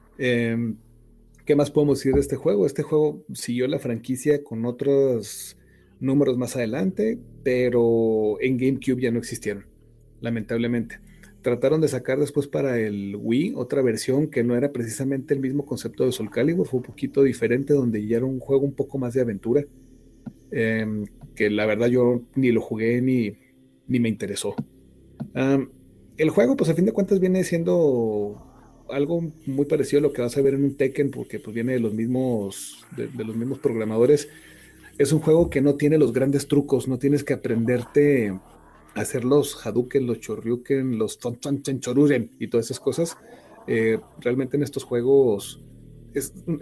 ¿Qué más podemos decir de este juego? Este juego siguió la franquicia con otros números más adelante, pero en GameCube ya no existieron, lamentablemente. Trataron de sacar después para el Wii otra versión que no era precisamente el mismo concepto de Soul Calibur, fue un poquito diferente, donde ya era un juego un poco más de aventura, que la verdad yo ni lo jugué ni me interesó. El juego, pues a fin de cuentas viene siendo algo muy parecido a lo que vas a ver en un Tekken, porque pues viene de los mismos, de los mismos programadores. Es un juego que no tiene los grandes trucos, no tienes que aprenderte a hacer los Hadouken, los Choryuken, los Choruren y todas esas cosas. Realmente en estos juegos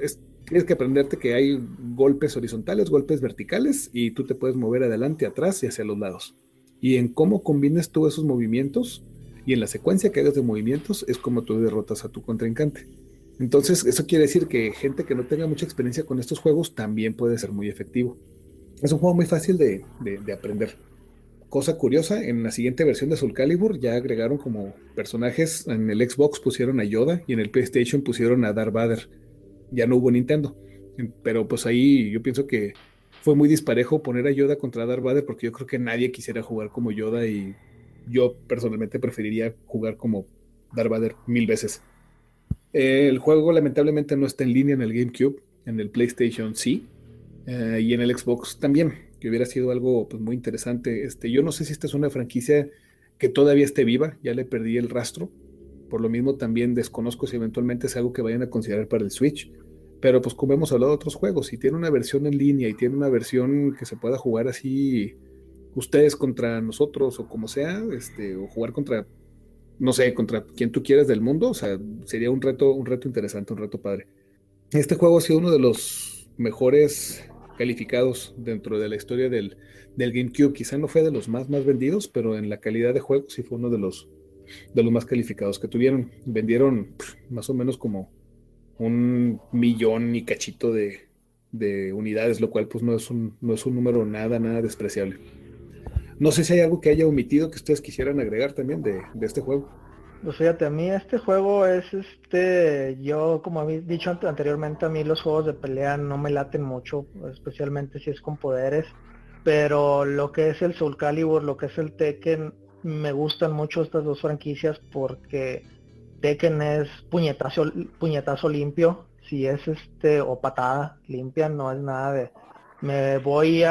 Tienes que aprenderte que hay golpes horizontales, golpes verticales, y tú te puedes mover adelante, atrás y hacia los lados. Y en cómo combines tú esos movimientos y en la secuencia que hagas de movimientos es como tú derrotas a tu contrincante. Entonces, eso quiere decir que gente que no tenga mucha experiencia con estos juegos también puede ser muy efectivo. Es un juego muy fácil de aprender. Cosa curiosa, en la siguiente versión de Soul Calibur ya agregaron como personajes, en el Xbox pusieron a Yoda y en el PlayStation pusieron a Darth Vader. Ya no hubo Nintendo. Pero pues ahí yo pienso que fue muy disparejo poner a Yoda contra Darth Vader porque yo creo que nadie quisiera jugar como Yoda y yo personalmente preferiría jugar como Darth Vader 1000 veces. El juego lamentablemente no está en línea en el GameCube, en el PlayStation sí, y en el Xbox también, que hubiera sido algo pues, muy interesante. Yo no sé si esta es una franquicia que todavía esté viva, ya le perdí el rastro, por lo mismo también desconozco si eventualmente es algo que vayan a considerar para el Switch, pero pues como hemos hablado de otros juegos, si tiene una versión en línea y tiene una versión que se pueda jugar así, ustedes contra nosotros o como sea, o jugar contra no sé, contra quien tú quieras del mundo, o sea, sería un reto interesante, un reto padre. Este juego ha sido uno de los mejores calificados dentro de la historia del GameCube. Quizá no fue de los más vendidos, pero en la calidad de juego sí fue uno de los más calificados que tuvieron. Vendieron más o menos como 1 millón y cachito de unidades, lo cual pues no es un número nada despreciable. No sé si hay algo que haya omitido que ustedes quisieran agregar también de este juego. Pues fíjate, a mí este juego es yo como había dicho anteriormente, a mí los juegos de pelea no me laten mucho, especialmente si es con poderes, pero lo que es el Soul Calibur, lo que es el Tekken, me gustan mucho estas dos franquicias porque Tekken es puñetazo limpio, si es o patada limpia, no es nada de me voy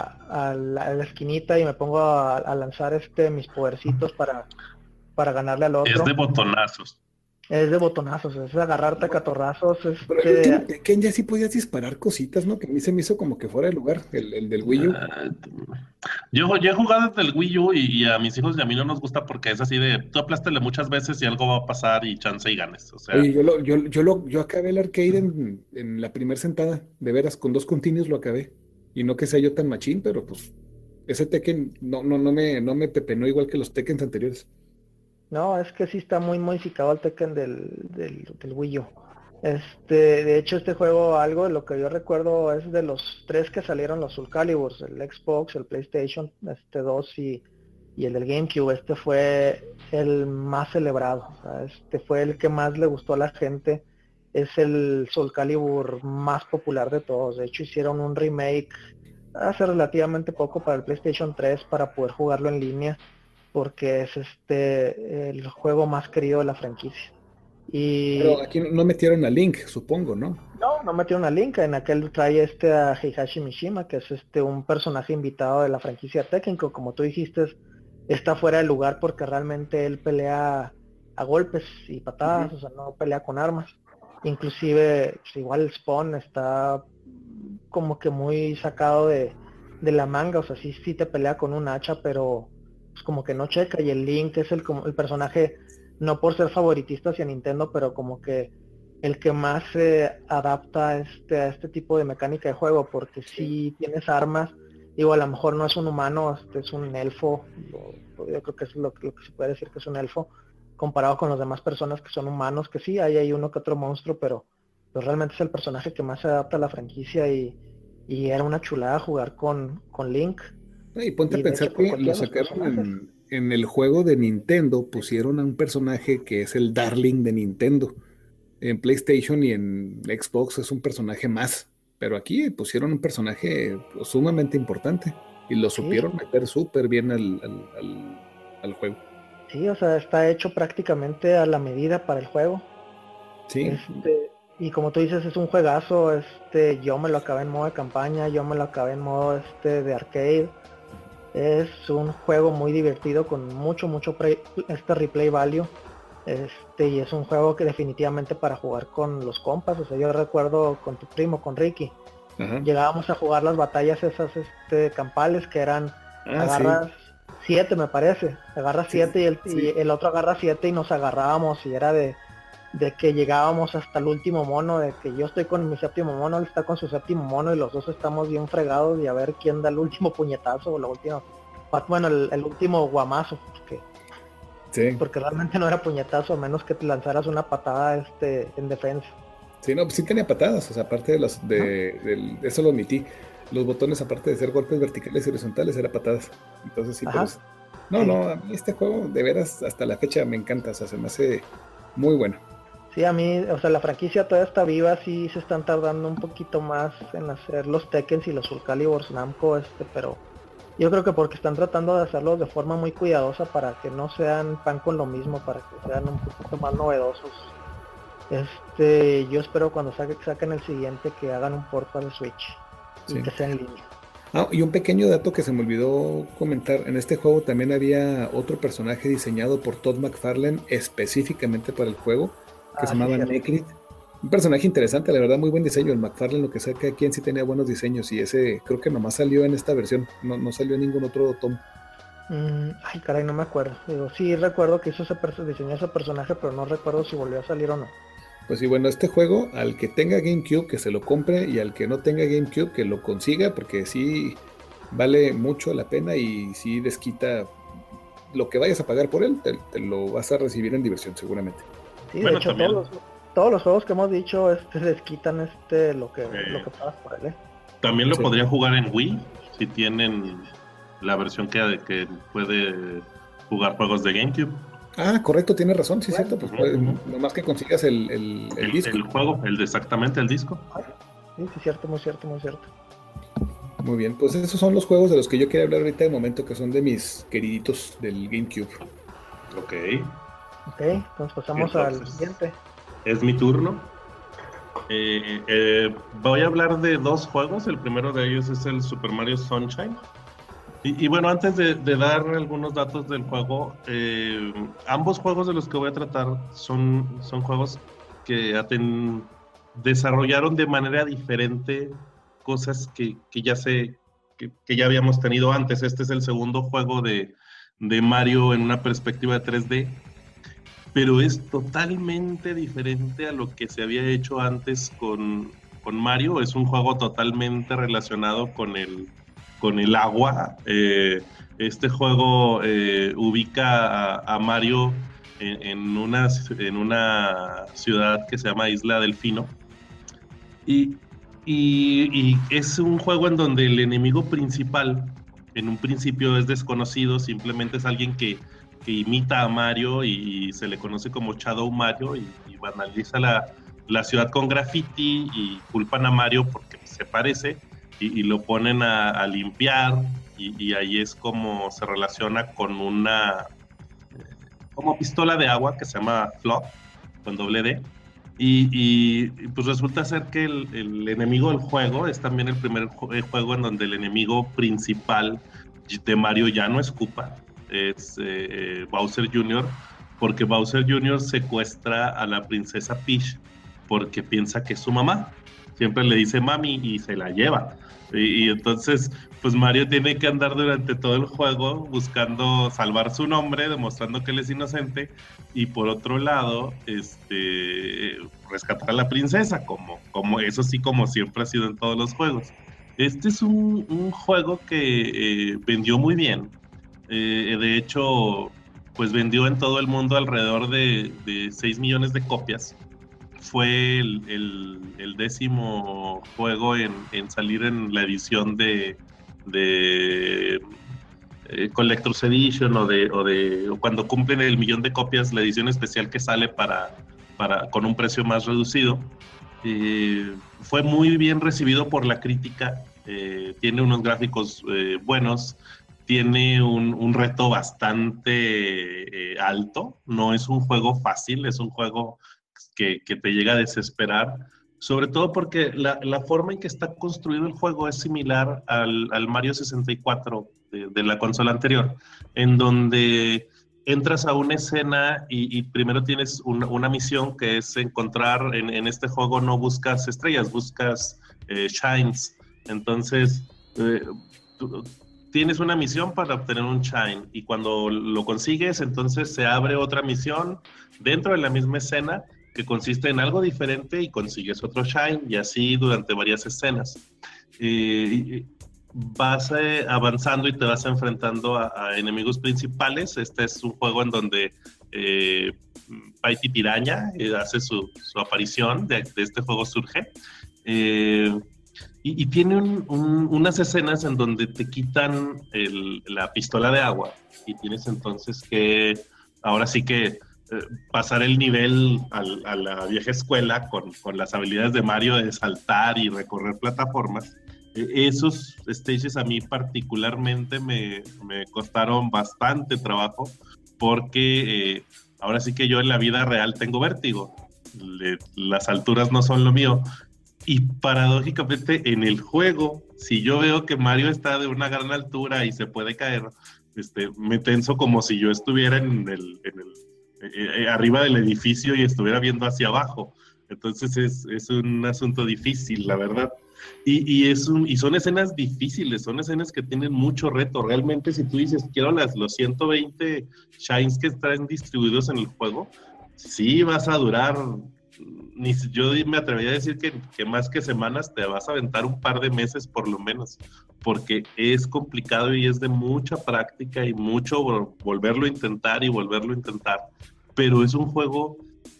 a la esquinita y me pongo a lanzar mis podercitos para ganarle al Es de otro. botonazos. Es de botonazos, es agarrarte a catorrazos, Pero el último Tekken ya sí podías disparar cositas, ¿no? Que a mí se me hizo como que fuera de lugar, el del Wii U. Yo he jugado desde el Wii U y a mis hijos y a mí no nos gusta porque es así de, tú aplástale muchas veces y algo va a pasar y chance y ganes. O sea, Oye, yo acabé el arcade en la primera sentada, de veras, con 2 continuos lo acabé. Y no que sea yo tan machín, pero pues ese Tekken no me pepenó igual que los Tekkens anteriores. no, es que sí está muy modificado el Tekken del Wii U. De hecho, este juego, algo de lo que yo recuerdo es de los tres que salieron, los Soul Caliburs, el Xbox, el PlayStation, 2 y el del GameCube. Este fue el más celebrado, o sea, este fue el que más le gustó a la gente. Es el Soul Calibur más popular de todos. De hecho, hicieron un remake hace relativamente poco para el PlayStation 3 para poder jugarlo en línea porque es el juego más querido de la franquicia. Pero Y aquí no metieron a Link, supongo, ¿no? no metieron a Link, en aquel trae a Heihachi Mishima, que es un personaje invitado de la franquicia Tekken, que como tú dijiste, está fuera de lugar porque realmente él pelea a golpes y patadas, o sea, no pelea con armas. Inclusive, pues, igual el Spawn está como que muy sacado de la manga, o sea, sí te pelea con un hacha, pero pues como que no checa, y el Link es como el personaje, no por ser favoritista hacia Nintendo, pero como que el que más se adapta a este tipo de mecánica de juego, porque si tienes armas, digo, a lo mejor no es un humano, es un elfo, yo creo que es lo que se puede decir que es un elfo, comparado con las demás personas que son humanos, que sí, hay uno que otro monstruo, pero pues realmente es el personaje que más se adapta a la franquicia y era una chulada jugar con Link. Y ponte a Y de pensar hecho con que lo cualquiera de los sacaron personajes. en el juego de Nintendo, pusieron a un personaje que es el Darling de Nintendo. En PlayStation y en Xbox es un personaje más, pero aquí pusieron un personaje pues, sumamente importante y lo Sí, supieron meter súper bien al juego. sí, o sea, está hecho prácticamente a la medida para el juego. Sí, Y como tú dices, es un juegazo, yo me lo acabé en modo de campaña, yo me lo acabé en modo de arcade. Es un juego muy divertido con mucho replay value. Y es un juego que definitivamente para jugar con los compas, o sea, yo recuerdo con tu primo, con Ricky, ajá. llegábamos a jugar las batallas esas campales que eran Ah, sí, agarras 7 me parece, agarras sí, 7 y sí. el otro agarra 7 y nos agarrábamos y era de de que llegábamos hasta el último mono, de que yo estoy con mi séptimo mono, él está con su séptimo mono y los dos estamos bien fregados y a ver quién da el último puñetazo o la última, bueno, el último guamazo, porque realmente no era puñetazo a menos que te lanzaras una patada en defensa. Sí, no, pues sí tenía patadas, o sea, aparte eso lo omití. Los botones, aparte de ser golpes verticales y horizontales, era patadas. Entonces sí, pues. No, a mí este juego, de veras, hasta la fecha me encanta, o sea, se me hace muy bueno. Sí, a mí, o sea, la franquicia todavía está viva, sí se están tardando un poquito más en hacer los Tekkens y los Soul Caliburs Namco, pero yo creo que porque están tratando de hacerlo de forma muy cuidadosa para que no sean pan con lo mismo, para que sean un poquito más novedosos. Yo espero cuando saquen el siguiente que hagan un port para el Switch y que sea en línea. Y un pequeño dato que se me olvidó comentar, en este juego también había otro personaje diseñado por Todd McFarlane específicamente para el juego, que se llamaba Necrit. Un personaje interesante, la verdad, muy buen diseño. El McFarlane, lo que sea, que quien sí tenía buenos diseños, y ese creo que nomás salió en esta versión, no salió en ningún otro tomo. Ay, caray, no me acuerdo. Digo, sí recuerdo que diseñó ese personaje, pero no recuerdo si volvió a salir o no. Pues sí, bueno, este juego, al que tenga GameCube, que se lo compre, y al que no tenga GameCube, que lo consiga, porque sí vale mucho la pena y sí desquita lo que vayas a pagar por él, te lo vas a recibir en diversión seguramente. Sí, bueno, de hecho todos los juegos que hemos dicho desquitan lo que pagas por él. También lo podrían jugar en Wii, si tienen la versión que puede jugar juegos de GameCube. Ah, correcto, tienes razón, sí, cierto, pues nomás que consigas el disco. El juego, exactamente el disco. Sí, cierto, muy cierto. Muy bien, pues esos son los juegos de los que yo quería hablar ahorita de momento, que son de mis queriditos del GameCube. Ok, entonces pasamos al siguiente. Es mi turno. Voy a hablar de dos juegos, el primero de ellos es el Super Mario Sunshine. Y bueno, antes de dar algunos datos del juego, ambos juegos de los que voy a tratar son juegos que desarrollaron de manera diferente cosas que ya habíamos tenido antes. Este es el segundo juego de Mario en una perspectiva de 3D, pero es totalmente diferente a lo que se había hecho antes con Mario. Es un juego totalmente relacionado con el agua. Este juego ubica a Mario en una ciudad que se llama Isla Delfino. Y es un juego en donde el enemigo principal, en un principio es desconocido, simplemente es alguien que imita a Mario y se le conoce como Shadow Mario y banaliza la ciudad con graffiti y culpan a Mario porque se parece. Y lo ponen a limpiar y ahí es como se relaciona con una como pistola de agua que se llama Flop, con doble D. Y pues resulta ser que el enemigo del juego es también el primer juego en donde el enemigo principal de Mario ya no es Koopa, es Bowser Jr., porque Bowser Jr. secuestra a la princesa Peach porque piensa que es su mamá. Siempre le dice mami y se la lleva. Y entonces, pues Mario tiene que andar durante todo el juego buscando salvar su nombre, demostrando que él es inocente, y por otro lado, rescatar a la princesa, como eso sí, como siempre ha sido en todos los juegos. Este es un juego que vendió muy bien. De hecho, pues vendió en todo el mundo alrededor de 6 millones de copias. Fue el 10º juego en salir en la edición de Collector's Edition o cuando cumplen el 1,000,000 de copias, la edición especial que sale con un precio más reducido. Fue muy bien recibido por la crítica, tiene unos gráficos buenos, tiene un reto bastante alto, no es un juego fácil, es un juego que te llega a desesperar, sobre todo porque la forma en que está construido el juego es similar al Mario 64 de la consola anterior, en donde entras a una escena y primero tienes una misión que es encontrar, en este juego no buscas estrellas, buscas shines. Entonces tienes una misión para obtener un shine y cuando lo consigues, entonces se abre otra misión dentro de la misma escena que consiste en algo diferente y consigues otro shine, y así durante varias escenas. Vas avanzando y te vas enfrentando a enemigos principales. Este es un juego en donde Paiti Piraña hace su aparición, de este juego surge. Y tiene unas escenas en donde te quitan la pistola de agua y tienes entonces que, ahora sí que, pasar el nivel a la vieja escuela con las habilidades de Mario de saltar y recorrer plataformas. Esos stages a mí particularmente me costaron bastante trabajo porque ahora sí que yo en la vida real tengo vértigo. Las alturas no son lo mío. Y paradójicamente en el juego, si yo veo que Mario está de una gran altura y se puede caer, me tenso como si yo estuviera arriba del edificio y estuviera viendo hacia abajo. Entonces es un asunto difícil, la verdad. Y son escenas difíciles, son escenas que tienen mucho reto. Realmente, si tú dices, quiero los 120 shines que están distribuidos en el juego, sí vas a durar, yo me atrevería a decir que más que semanas, te vas a aventar un par de meses por lo menos, porque es complicado y es de mucha práctica y mucho volverlo a intentar y volverlo a intentar. Pero es un juego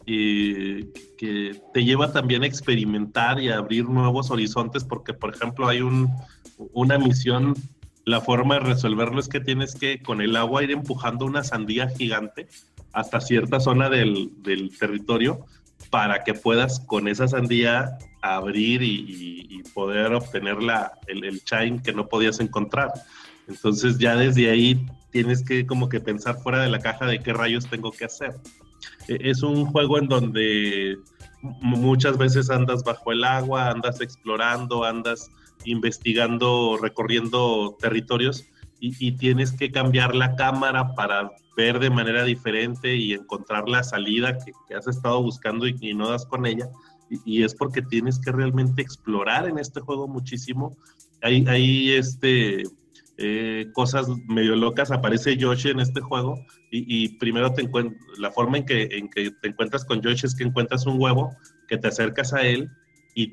que te lleva también a experimentar y a abrir nuevos horizontes, porque por ejemplo hay una misión, la forma de resolverlo es que tienes que con el agua ir empujando una sandía gigante hasta cierta zona del territorio para que puedas con esa sandía abrir y poder obtener el shine que no podías encontrar. Entonces ya desde ahí tienes que como que pensar fuera de la caja de qué rayos tengo que hacer. Es un juego en donde muchas veces andas bajo el agua, andas explorando, andas investigando, recorriendo territorios y tienes que cambiar la cámara para ver de manera diferente y encontrar la salida que has estado buscando y no das con ella. Y es porque tienes que realmente explorar en este juego muchísimo. Hay cosas medio locas. Aparece Yoshi en este juego y primero la forma en que te encuentras con Yoshi es que encuentras un huevo, que te acercas a él y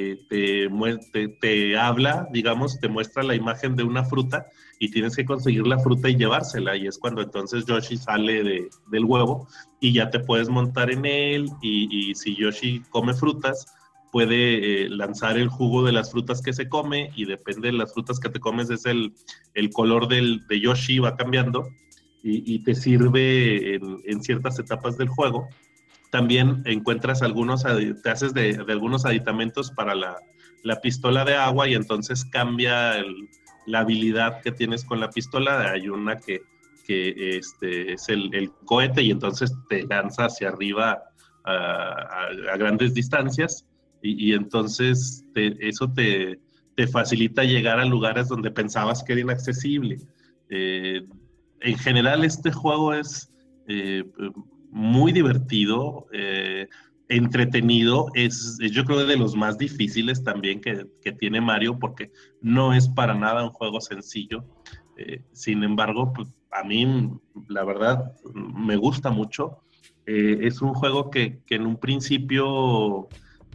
te habla, digamos, te muestra la imagen de una fruta y tienes que conseguir la fruta y llevársela, y es cuando entonces Yoshi sale del huevo y ya te puedes montar en él y si Yoshi come frutas puede lanzar el jugo de las frutas que se come, y depende de las frutas que te comes es el color de Yoshi va cambiando y te sirve en ciertas etapas del juego. También encuentras te haces de algunos aditamentos para la pistola de agua y entonces cambia la habilidad que tienes con la pistola. Hay una que es el cohete y entonces te lanza hacia arriba a grandes distancias y entonces eso te facilita llegar a lugares donde pensabas que era inaccesible. En general este juego es muy divertido, entretenido, yo creo de los más difíciles también que tiene Mario, porque no es para nada un juego sencillo. Sin embargo, pues, a mí la verdad me gusta mucho. Es un juego que en un principio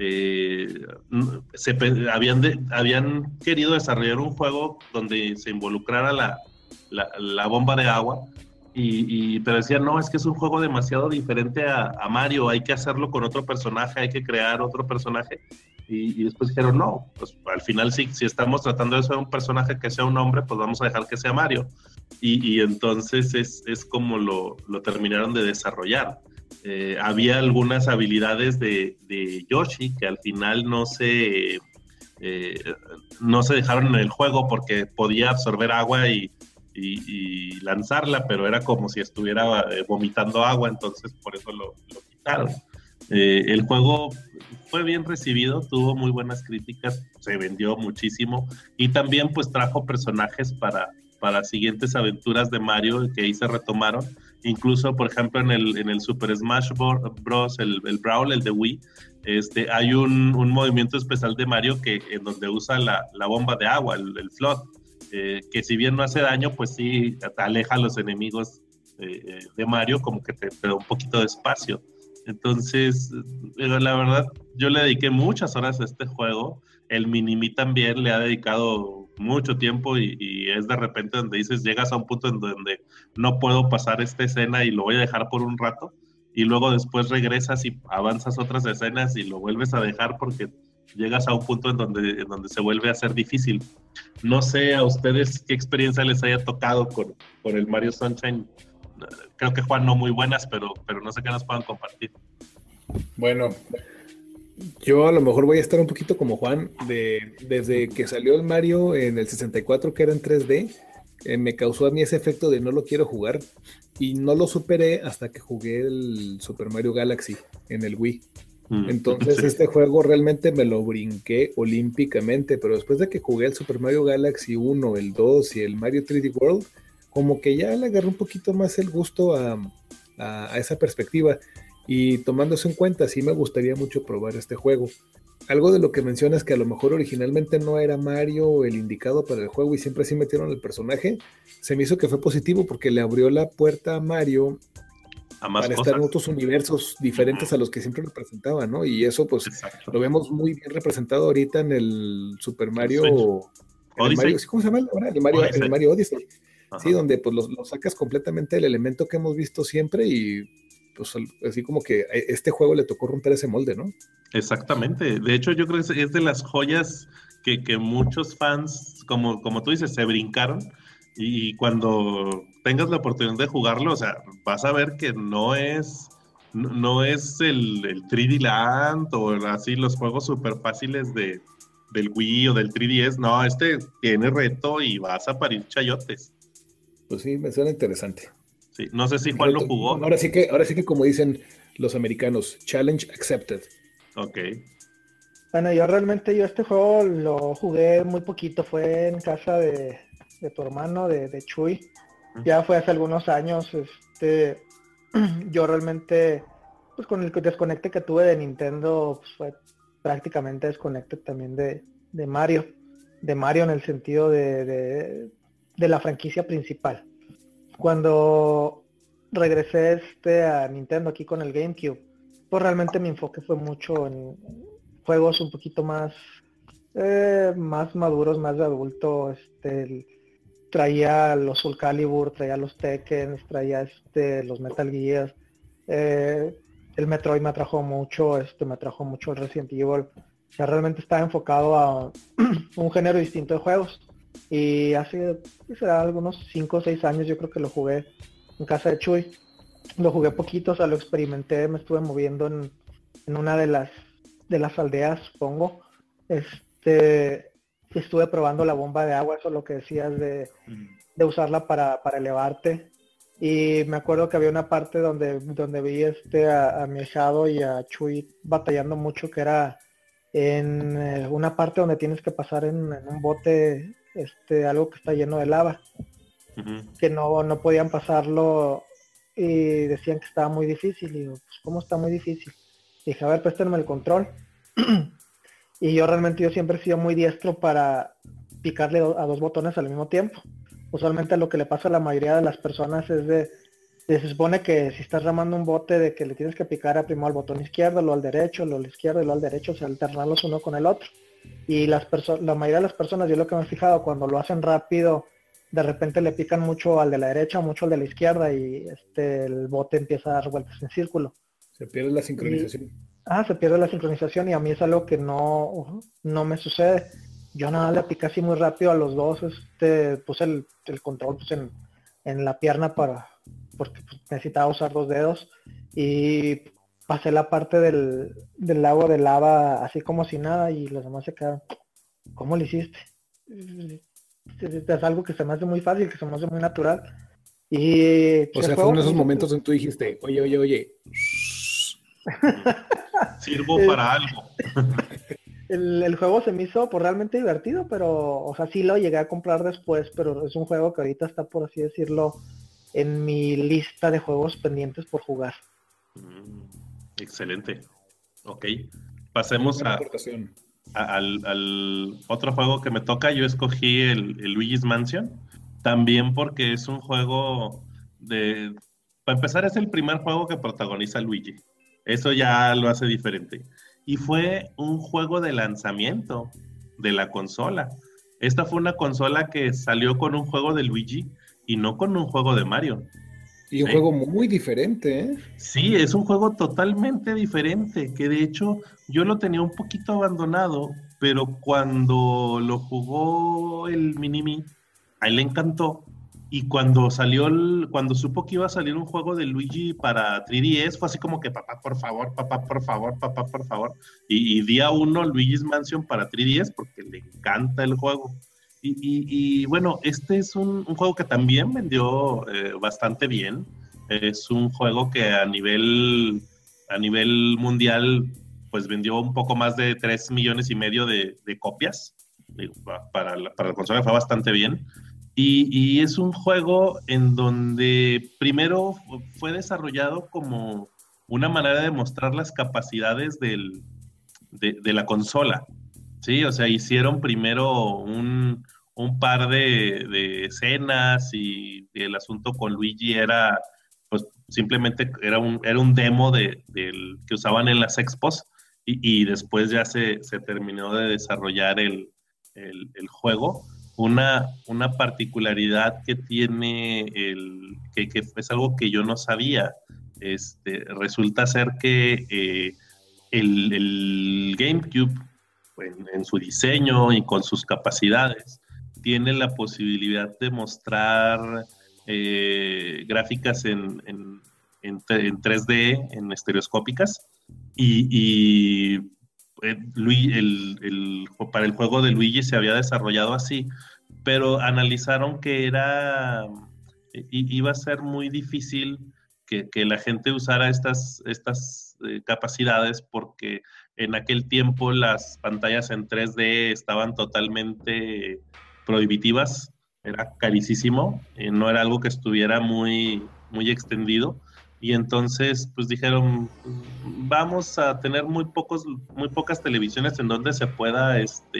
habían querido desarrollar un juego donde se involucrara la bomba de agua, pero decían, no, es que es un juego demasiado diferente a Mario, hay que hacerlo con otro personaje, hay que crear otro personaje, y después dijeron, no, pues al final si estamos tratando de ser un personaje que sea un hombre, pues vamos a dejar que sea Mario, y entonces es como lo terminaron de desarrollar. Había algunas habilidades de Yoshi que al final no se dejaron en el juego porque podía absorber agua y lanzarla, pero era como si estuviera vomitando agua, entonces por eso lo quitaron. El juego fue bien recibido, tuvo muy buenas críticas, se vendió muchísimo y también pues trajo personajes para siguientes aventuras de Mario que ahí se retomaron. Incluso, por ejemplo, en el Super Smash Bros., el Brawl, el de Wii, hay un movimiento especial de Mario en donde usa la bomba de agua, el Flood, que si bien no hace daño, pues sí te aleja a los enemigos de Mario, como que te da un poquito de espacio. Entonces, la verdad, yo le dediqué muchas horas a este juego. El Minimi también le ha dedicado mucho tiempo y es de repente donde dices, llegas a un punto en donde no puedo pasar esta escena y lo voy a dejar por un rato y luego después regresas y avanzas otras escenas y lo vuelves a dejar porque llegas a un punto en donde se vuelve a ser difícil. No sé a ustedes qué experiencia les haya tocado con el Mario Sunshine. Creo que Juan no muy buenas, pero no sé qué nos puedan compartir. Bueno, yo a lo mejor voy a estar un poquito como Juan, desde que salió el Mario en el 64, que era en 3D, me causó a mí ese efecto de no lo quiero jugar y no lo superé hasta que jugué el Super Mario Galaxy en el Wii. Entonces Sí. este juego realmente me lo brinqué olímpicamente, pero después de que jugué el Super Mario Galaxy 1, el 2 y el Mario 3D World, como que ya le agarré un poquito más el gusto a esa perspectiva. Y tomando eso en cuenta, sí me gustaría mucho probar este juego. Algo de lo que mencionas que a lo mejor originalmente no era Mario el indicado para el juego y siempre así metieron el personaje, se me hizo que fue positivo porque le abrió la puerta a Mario A más para estar en cosas. otros universos diferentes a los que siempre representaba, ¿no? Y eso pues Exacto. lo vemos muy bien representado ahorita en el Super El Switch. Mario, en el Odyssey. Mario, ¿cómo se llama ahora? En el Odyssey. Mario Odyssey. Sí, Ajá. donde pues lo sacas completamente del elemento que hemos visto siempre y pues así como que a este juego le tocó romper ese molde, ¿no? Exactamente. De hecho, yo creo que es de las joyas que muchos fans, como tú dices, se brincaron. Y cuando tengas la oportunidad de jugarlo, o sea, vas a ver que no es el 3D Land o así los juegos súper fáciles del Wii o del 3DS. No, este tiene reto y vas a parir chayotes. Pues sí, me suena interesante. Sí. No sé si Juan lo jugó. Ahora sí que como dicen los americanos, challenge accepted. Ok. Bueno, yo este juego lo jugué muy poquito, fue en casa de tu hermano, de Chuy. Ya fue hace algunos años, yo realmente, pues con el desconecte que tuve de Nintendo, pues fue prácticamente desconecte también de Mario. De Mario en el sentido de la franquicia principal. Cuando regresé a Nintendo aquí con el GameCube, pues realmente mi enfoque fue mucho en juegos un poquito más maduros, más de adulto. Traía los Soul Calibur, traía los Tekken, traía los Metal Gear. El Metroid me atrajo mucho, me atrajo mucho el Resident Evil. O sea, realmente estaba enfocado a un género distinto de juegos. Y hace, ¿qué será? Algunos 5 o 6 años yo creo que lo jugué en casa de Chuy. Lo jugué poquito, o sea, lo experimenté, me estuve moviendo en una de las aldeas, supongo. Estuve probando la bomba de agua, eso es lo que decías de usarla para elevarte. Y me acuerdo que había una parte donde vi a mi ahijado y a Chuy batallando mucho, que era en una parte donde tienes que pasar en un bote, algo que está lleno de lava, que no podían pasarlo y decían que estaba muy difícil. Y digo, pues, ¿cómo está muy difícil? Dije, a ver, préstenme el control. Y yo siempre he sido muy diestro para picarle a 2 botones al mismo tiempo. Usualmente lo que le pasa a la mayoría de las personas es se supone que si estás ramando un bote, de que le tienes que picar a primero al botón izquierdo, luego al derecho, luego al izquierdo y luego al derecho, o sea, alternarlos uno con el otro. Y la mayoría de las personas, yo lo que me he fijado, cuando lo hacen rápido, de repente le pican mucho al de la derecha, mucho al de la izquierda y el bote empieza a dar vueltas en círculo. Se pierde la Y, sincronización. se pierde la sincronización y a mí es algo que no me sucede. Yo nada le piqué así muy rápido a los dos, puse el control pues, en la pierna porque pues, necesitaba usar 2 dedos y pasé la parte del lago de lava así como si nada y los demás se quedaron. ¿Cómo lo hiciste? Es algo que se me hace muy fácil, que se me hace muy natural. Y O pues, el sea, fue juego uno de se me esos hizo momentos donde tú dijiste, oye. Sirvo para algo. el juego se me hizo pues, realmente divertido, pero, o sea, sí lo llegué a comprar después, pero es un juego que ahorita está, por así decirlo, en mi lista de juegos pendientes por jugar. Excelente. Ok. Muy Pasemos buena aportación. al otro juego que me toca. Yo escogí el Luigi's Mansion. También porque es un juego de... Para empezar, es el primer juego que protagoniza Luigi. Eso ya lo hace diferente. Y fue un juego de lanzamiento de la consola. Esta fue una consola que salió con un juego de Luigi y no con un juego de Mario. Y un ¿Sí? juego muy diferente, ¿eh? Sí, es un juego totalmente diferente, que de hecho yo lo tenía un poquito abandonado, pero cuando lo jugó el Minimi, a él le encantó. Y cuando cuando supo que iba a salir un juego de Luigi para 3DS, fue así como que papá, por favor, papá, por favor, papá, por favor. Y día uno Luigi's Mansion para 3DS porque le encanta el juego. Y bueno, este es un juego que también vendió bastante bien. Es un juego que a nivel mundial pues vendió un poco más de 3,5 millones de copias. Digo, para la consola fue bastante bien. Y es un juego en donde primero fue desarrollado como una manera de mostrar las capacidades de la consola. Sí, o sea, hicieron primero un par de escenas y el asunto con Luigi era, pues simplemente era un demo del que usaban en las expos y después ya se terminó de desarrollar el juego. Una particularidad que tiene que es algo que yo no sabía, resulta ser que el GameCube en su diseño y con sus capacidades, tiene la posibilidad de mostrar gráficas en 3D, en estereoscópicas, y para el juego de Luigi se había desarrollado así, pero analizaron que iba a ser muy difícil que la gente usara estas capacidades porque en aquel tiempo las pantallas en 3D estaban totalmente prohibitivas, era carísimo, no era algo que estuviera muy extendido. Y entonces, pues dijeron, vamos a tener muy pocas televisiones en donde se pueda,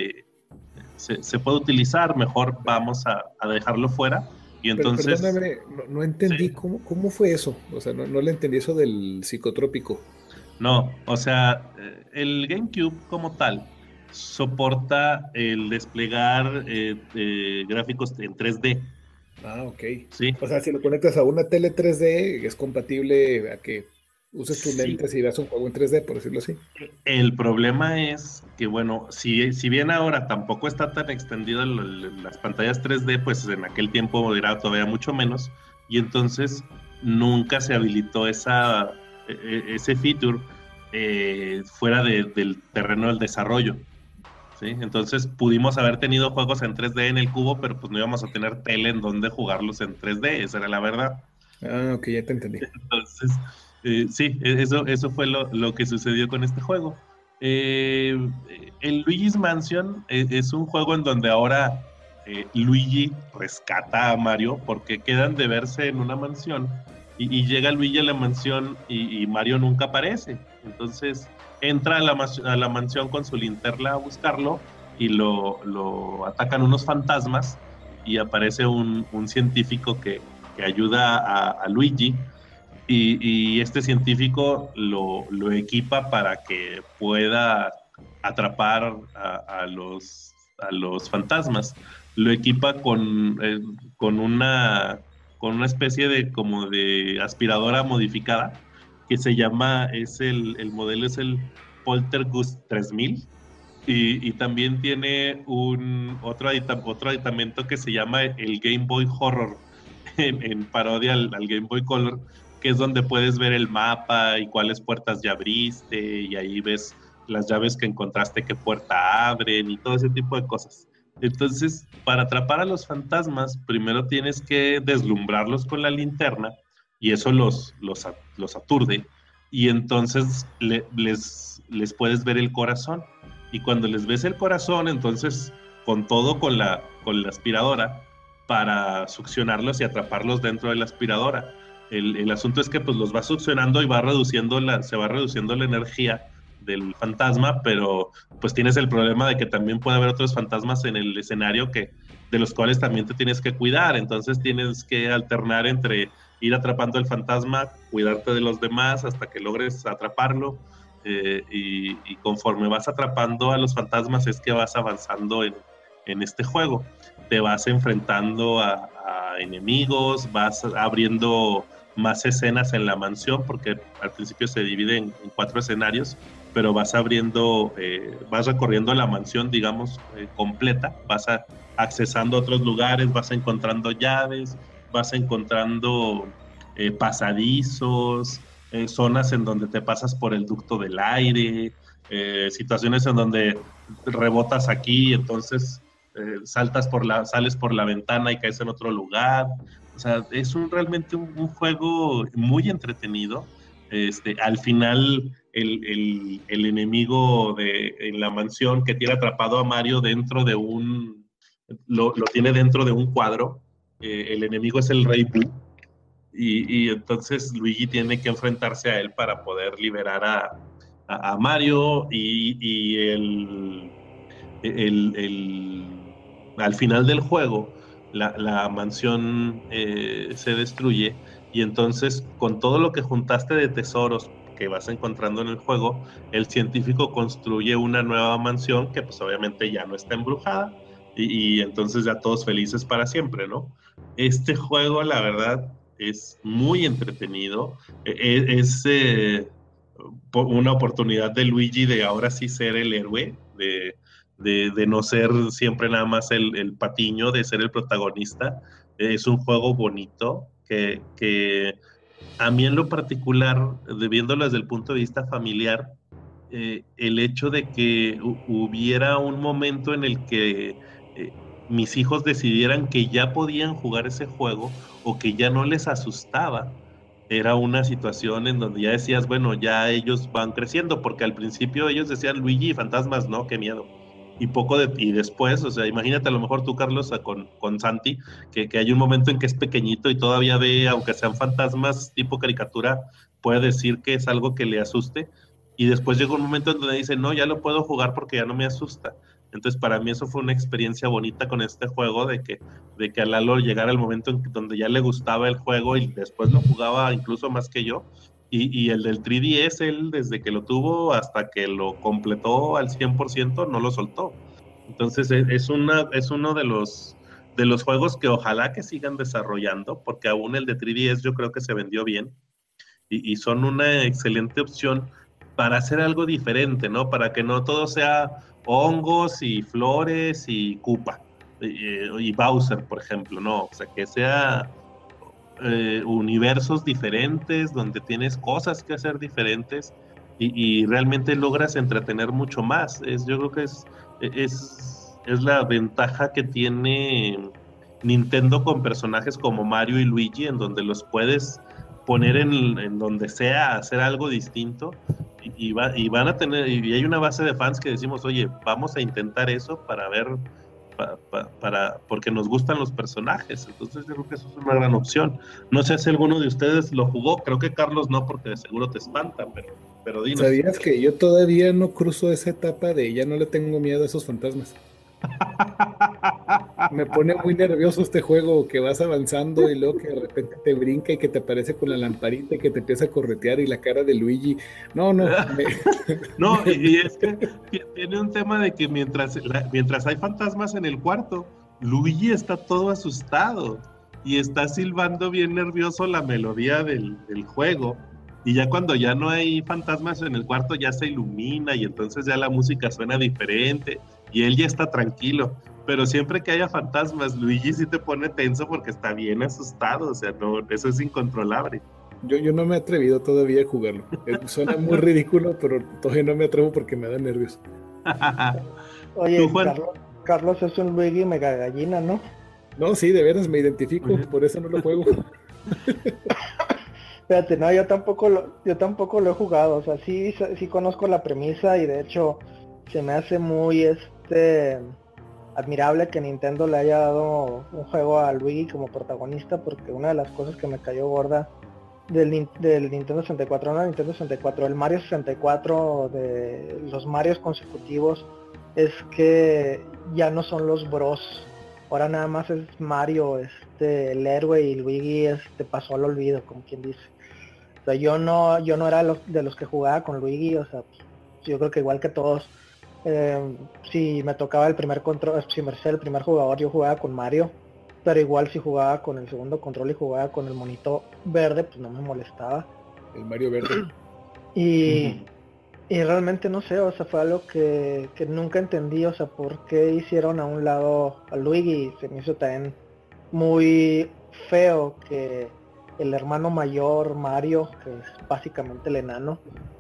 se puede utilizar, mejor vamos a dejarlo fuera. Y Pero entonces, perdóname, no entendí sí, cómo fue eso. O sea, no le entendí eso del psicotrópico. no, o sea, el GameCube como tal soporta el desplegar gráficos en 3D, Ah, ok. ¿sí? O sea, si lo conectas a una tele 3D, es compatible a que uses tus Sí, lentes y veas un juego en 3D, por decirlo así. el problema es que, bueno, si bien ahora tampoco está tan extendido las pantallas 3D, pues en aquel tiempo era todavía mucho menos, y entonces nunca se habilitó ese feature fuera del terreno del desarrollo, ¿sí? Entonces pudimos haber tenido juegos en 3D en el cubo, pero pues no íbamos a tener tele en donde jugarlos en 3D, esa era la verdad. Ah, ok, ya te entendí. Entonces, sí, eso fue lo que sucedió con este juego. Eh, el Luigi's Mansion es un juego en donde ahora Luigi rescata a Mario porque quedan de verse en una mansión y llega Luigi a la mansión y Mario nunca aparece. Entonces entra a la mansión con su linterna a buscarlo y lo atacan unos fantasmas y aparece un científico que ayuda a Luigi y este científico lo equipa para que pueda atrapar a los fantasmas. Lo equipa con con una especie de como de aspiradora modificada que se llama, el modelo es el Poltergust 3000 y también tiene otro aditamento que se llama el Game Boy Horror en parodia al Game Boy Color, que es donde puedes ver el mapa y cuáles puertas ya abriste, y ahí ves las llaves que encontraste, qué puerta abren y todo ese tipo de cosas. Entonces, para atrapar a los fantasmas, primero tienes que deslumbrarlos con la linterna y eso los aturde. Y entonces les puedes ver el corazón. Y cuando les ves el corazón, entonces con todo con la aspiradora, para succionarlos y atraparlos dentro de la aspiradora. El asunto es que pues los va succionando y se va reduciendo la energía del fantasma, pero pues tienes el problema de que también puede haber otros fantasmas en el escenario de los cuales también te tienes que cuidar, entonces tienes que alternar entre ir atrapando el fantasma, cuidarte de los demás hasta que logres atraparlo, y conforme vas atrapando a los fantasmas es que vas avanzando en este juego. Te vas enfrentando a enemigos, vas abriendo más escenas en la mansión, porque al principio se divide en 4 escenarios, pero vas abriendo, vas recorriendo la mansión, digamos, completa, accesando a otros lugares, vas encontrando llaves, vas encontrando pasadizos, zonas en donde te pasas por el ducto del aire, situaciones en donde rebotas aquí, entonces sales por la ventana y caes en otro lugar. O sea, es realmente un juego muy entretenido. Al final, el enemigo en la mansión que tiene atrapado a Mario lo tiene dentro de un cuadro. El enemigo es el Rey Boo. Y entonces Luigi tiene que enfrentarse a él para poder liberar a Mario al final del juego la mansión se destruye y entonces con todo lo que juntaste de tesoros que vas encontrando en el juego, el científico construye una nueva mansión que pues obviamente ya no está embrujada y entonces ya todos felices para siempre, ¿no? Este juego la verdad es muy entretenido, es una oportunidad de Luigi de ahora sí ser el héroe, de no ser siempre nada más el patiño, de ser el protagonista. Es un juego bonito que a mí en lo particular, viéndolo desde el punto de vista familiar, el hecho de que hubiera un momento en el que mis hijos decidieran que ya podían jugar ese juego o que ya no les asustaba, era una situación en donde ya decías, bueno, ya ellos van creciendo, porque al principio ellos decían Luigi y fantasmas, no, qué miedo. Y después, o sea, imagínate a lo mejor tú, Carlos, con Santi, que hay un momento en que es pequeñito y todavía ve, aunque sean fantasmas tipo caricatura, puede decir que es algo que le asuste, y después llega un momento en donde dice, no, ya lo puedo jugar porque ya no me asusta. Entonces, para mí eso fue una experiencia bonita con este juego, de que a Lalo llegara el momento en donde ya le gustaba el juego y después lo jugaba incluso más que yo. Y el del 3DS, él desde que lo tuvo hasta que lo completó al 100% no lo soltó. Entonces, es uno de los juegos que ojalá que sigan desarrollando, porque aún el de 3DS yo creo que se vendió bien y son una excelente opción para hacer algo diferente, ¿no? Para que no todo sea hongos y flores y Koopa y Bowser, por ejemplo, ¿no? O sea, que sea universos diferentes, donde tienes cosas que hacer diferentes y realmente logras entretener mucho más. Yo creo que es la ventaja que tiene Nintendo con personajes como Mario y Luigi, en donde los puedes poner en donde sea, hacer algo distinto y van a tener, y hay una base de fans que decimos, oye, vamos a intentar eso para ver, porque nos gustan los personajes. Entonces yo creo que eso es una gran opción. No sé si alguno de ustedes lo jugó, creo que Carlos no, porque de seguro te espanta, pero dinos. ¿Sabías que yo todavía no cruzo esa etapa de ya no le tengo miedo a esos fantasmas? Me pone muy nervioso este juego que vas avanzando y luego que de repente te brinca y que te aparece con la lamparita y que te empieza a corretear y la cara de Luigi. No. No, y es que tiene un tema de que mientras hay fantasmas en el cuarto, Luigi está todo asustado y está silbando bien nervioso la melodía del juego. Y ya cuando ya no hay fantasmas en el cuarto, ya se ilumina y entonces ya la música suena diferente y él ya está tranquilo. Pero siempre que haya fantasmas, Luigi sí te pone tenso porque está bien asustado, o sea, no, eso es incontrolable. Yo no me he atrevido todavía a jugarlo. Suena muy ridículo, pero todavía no me atrevo porque me da nervios. Oye, Carlos es un Luigi mega gallina, ¿no? No, sí, de veras me identifico, por eso no lo juego. Fíjate, no, yo tampoco lo he jugado, o sea, sí conozco la premisa y de hecho se me hace muy admirable que Nintendo le haya dado un juego a Luigi como protagonista, porque una de las cosas que me cayó gorda del Nintendo 64, no Nintendo 64, el Mario 64, de los Marios consecutivos, es que ya no son los Bros Ahora nada más es Mario, el héroe, y Luigi pasó al olvido, como quien dice. O sea, yo no era de los que jugaba con Luigi, o sea, pues, yo creo que igual que todos, si me tocaba el primer control, si me hacía el primer jugador, yo jugaba con Mario, pero igual si jugaba con el segundo control y jugaba con el monito verde, pues no me molestaba. El Mario Verde. Y, y realmente no sé, o sea, fue algo que nunca entendí, o sea, por qué hicieron a un lado a Luigi. Se me hizo también muy feo que el hermano mayor, Mario, que es básicamente el enano,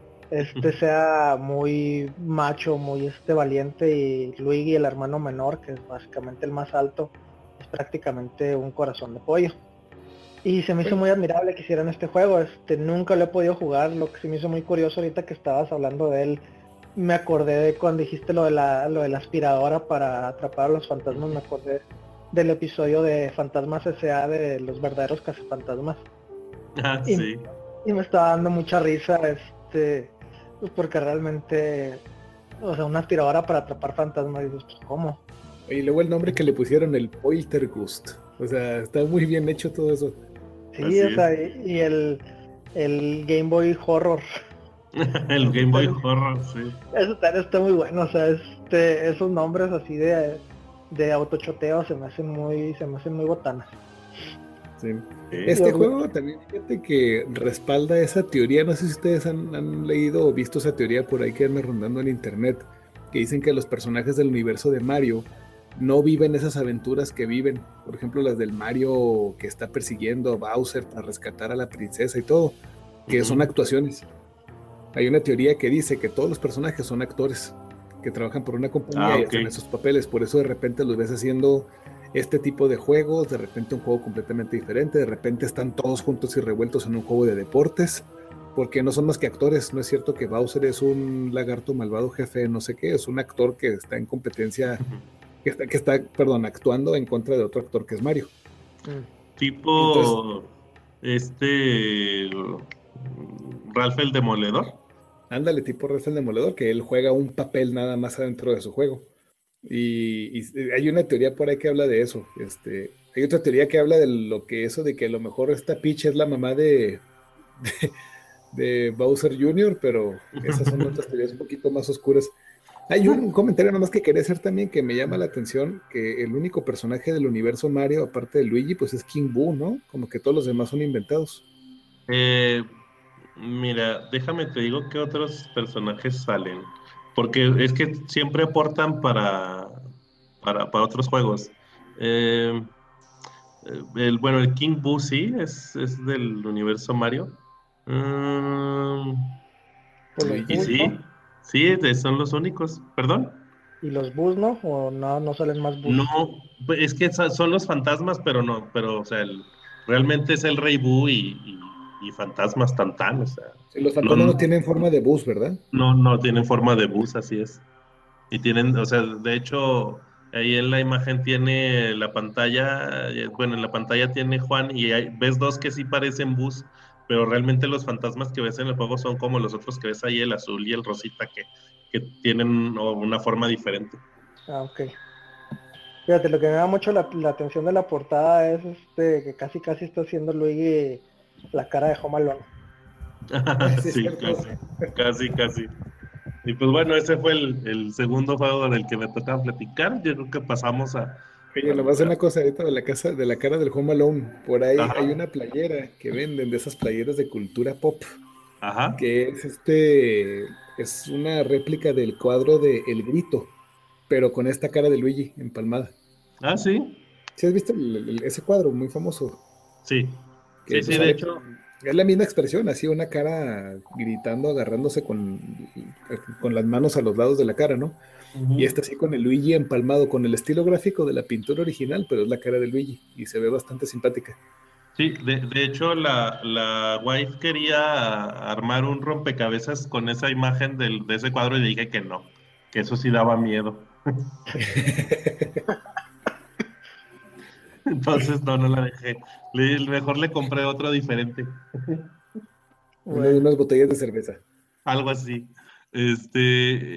sea muy macho, muy valiente, y Luigi, el hermano menor, que es básicamente el más alto, es prácticamente un corazón de pollo. Y se me hizo muy admirable que hicieran este juego. Nunca lo he podido jugar. Lo que se me hizo muy curioso ahorita que estabas hablando de él, me acordé de cuando dijiste lo de la aspiradora para atrapar a los fantasmas. Me acordé del episodio de Fantasmas S.A. de los verdaderos cazafantasmas. Ah, Y, sí. y me estaba dando mucha risa, pues porque realmente, o sea, una aspiradora para atrapar fantasmas, y dices, pues, ¿cómo? Y luego el nombre que le pusieron, el Poltergust. O sea, está muy bien hecho todo eso. Sí, Así o sea, es. y el Game Boy Horror. El Game Boy Horror, sí. Eso también está muy bueno, o sea, esos nombres así de autochoteo se me hacen muy botanas. Sí. Sí. Este juego también, fíjate que respalda esa teoría. No sé si ustedes han leído o visto esa teoría por ahí que anda rondando en internet, que dicen que los personajes del universo de Mario no viven esas aventuras que viven. Por ejemplo, las del Mario que está persiguiendo a Bowser para rescatar a la princesa y todo, que son actuaciones. Hay una teoría que dice que todos los personajes son actores que trabajan por una compañía Ah, y ok. hacen esos papeles. Por eso de repente los ves haciendo este tipo de juegos, de repente un juego completamente diferente, de repente están todos juntos y revueltos en un juego de deportes, porque no son más que actores. No es cierto que Bowser es un lagarto malvado jefe, no sé qué, es un actor que está en competencia, perdón, actuando en contra de otro actor que es Mario. Y entonces, Tipo Ralph el Demoledor. ándale, tipo Rafael Demoledor, que él juega un papel nada más adentro de su juego. Y hay una teoría por ahí que habla de eso. Hay otra teoría que habla de lo que eso de que a lo mejor esta Peach es la mamá de Bowser Jr., pero esas son otras teorías un poquito más oscuras. Hay un comentario nomás que quería hacer también que me llama la atención, que el único personaje del universo Mario, aparte de Luigi, pues es King Boo, ¿no? Como que todos los demás son inventados. Eh, Mira, déjame te digo qué otros personajes salen. Porque es que siempre aportan para otros juegos. Eh, bueno, el King Boo sí, es del universo Mario. Mm, O los y Luigi, bus, ¿no? sí, sí, son los únicos. ¿Perdón? Y los bus, ¿no? O no salen más bus. No, pues, es que son los fantasmas, pero no, pero, o sea, realmente es el Rey Boo y fantasmas tan, o sea, sí, los no, fantasmas no tienen forma de bus, ¿verdad? no tienen forma de bus, así es. Y tienen, o sea, de hecho, ahí en la imagen tiene la pantalla, bueno, en la pantalla tiene Juan y ves dos que sí parecen bus, pero realmente los fantasmas que ves en el juego son como los otros que ves ahí, el azul y el rosita, que tienen una forma diferente. Ah, ok. Fíjate, lo que me da mucho la atención de la portada es que casi casi está haciendo Luigi la cara de Home Alone. Sí, es Sí, cierto. casi. Y pues bueno, ese fue el segundo juego del que me tocaba platicar. Yo creo que pasamos Oye, nomás una cosa ahorita de la casa, de la cara del Home Alone. Por ahí ajá, hay una playera que venden de esas playeras de cultura pop, ajá. que es una réplica del cuadro de El Grito, pero con esta cara de Luigi empalmada. Ah, sí, ¿Sí has visto ese cuadro muy famoso? sí, Que pues de sale, hecho, es la misma expresión, así una cara gritando, agarrándose con las manos a los lados de la cara, ¿no? Y ujú. esta así con el Luigi empalmado, con el estilo gráfico de la pintura original, pero es la cara de Luigi y se ve bastante simpática. Sí, de hecho la wife quería armar un rompecabezas con esa imagen de ese cuadro y le dije que no, que eso sí daba miedo. Entonces no la dejé. Mejor le compré otro diferente. Una de Bueno, unas botellas de cerveza. Algo así. Este,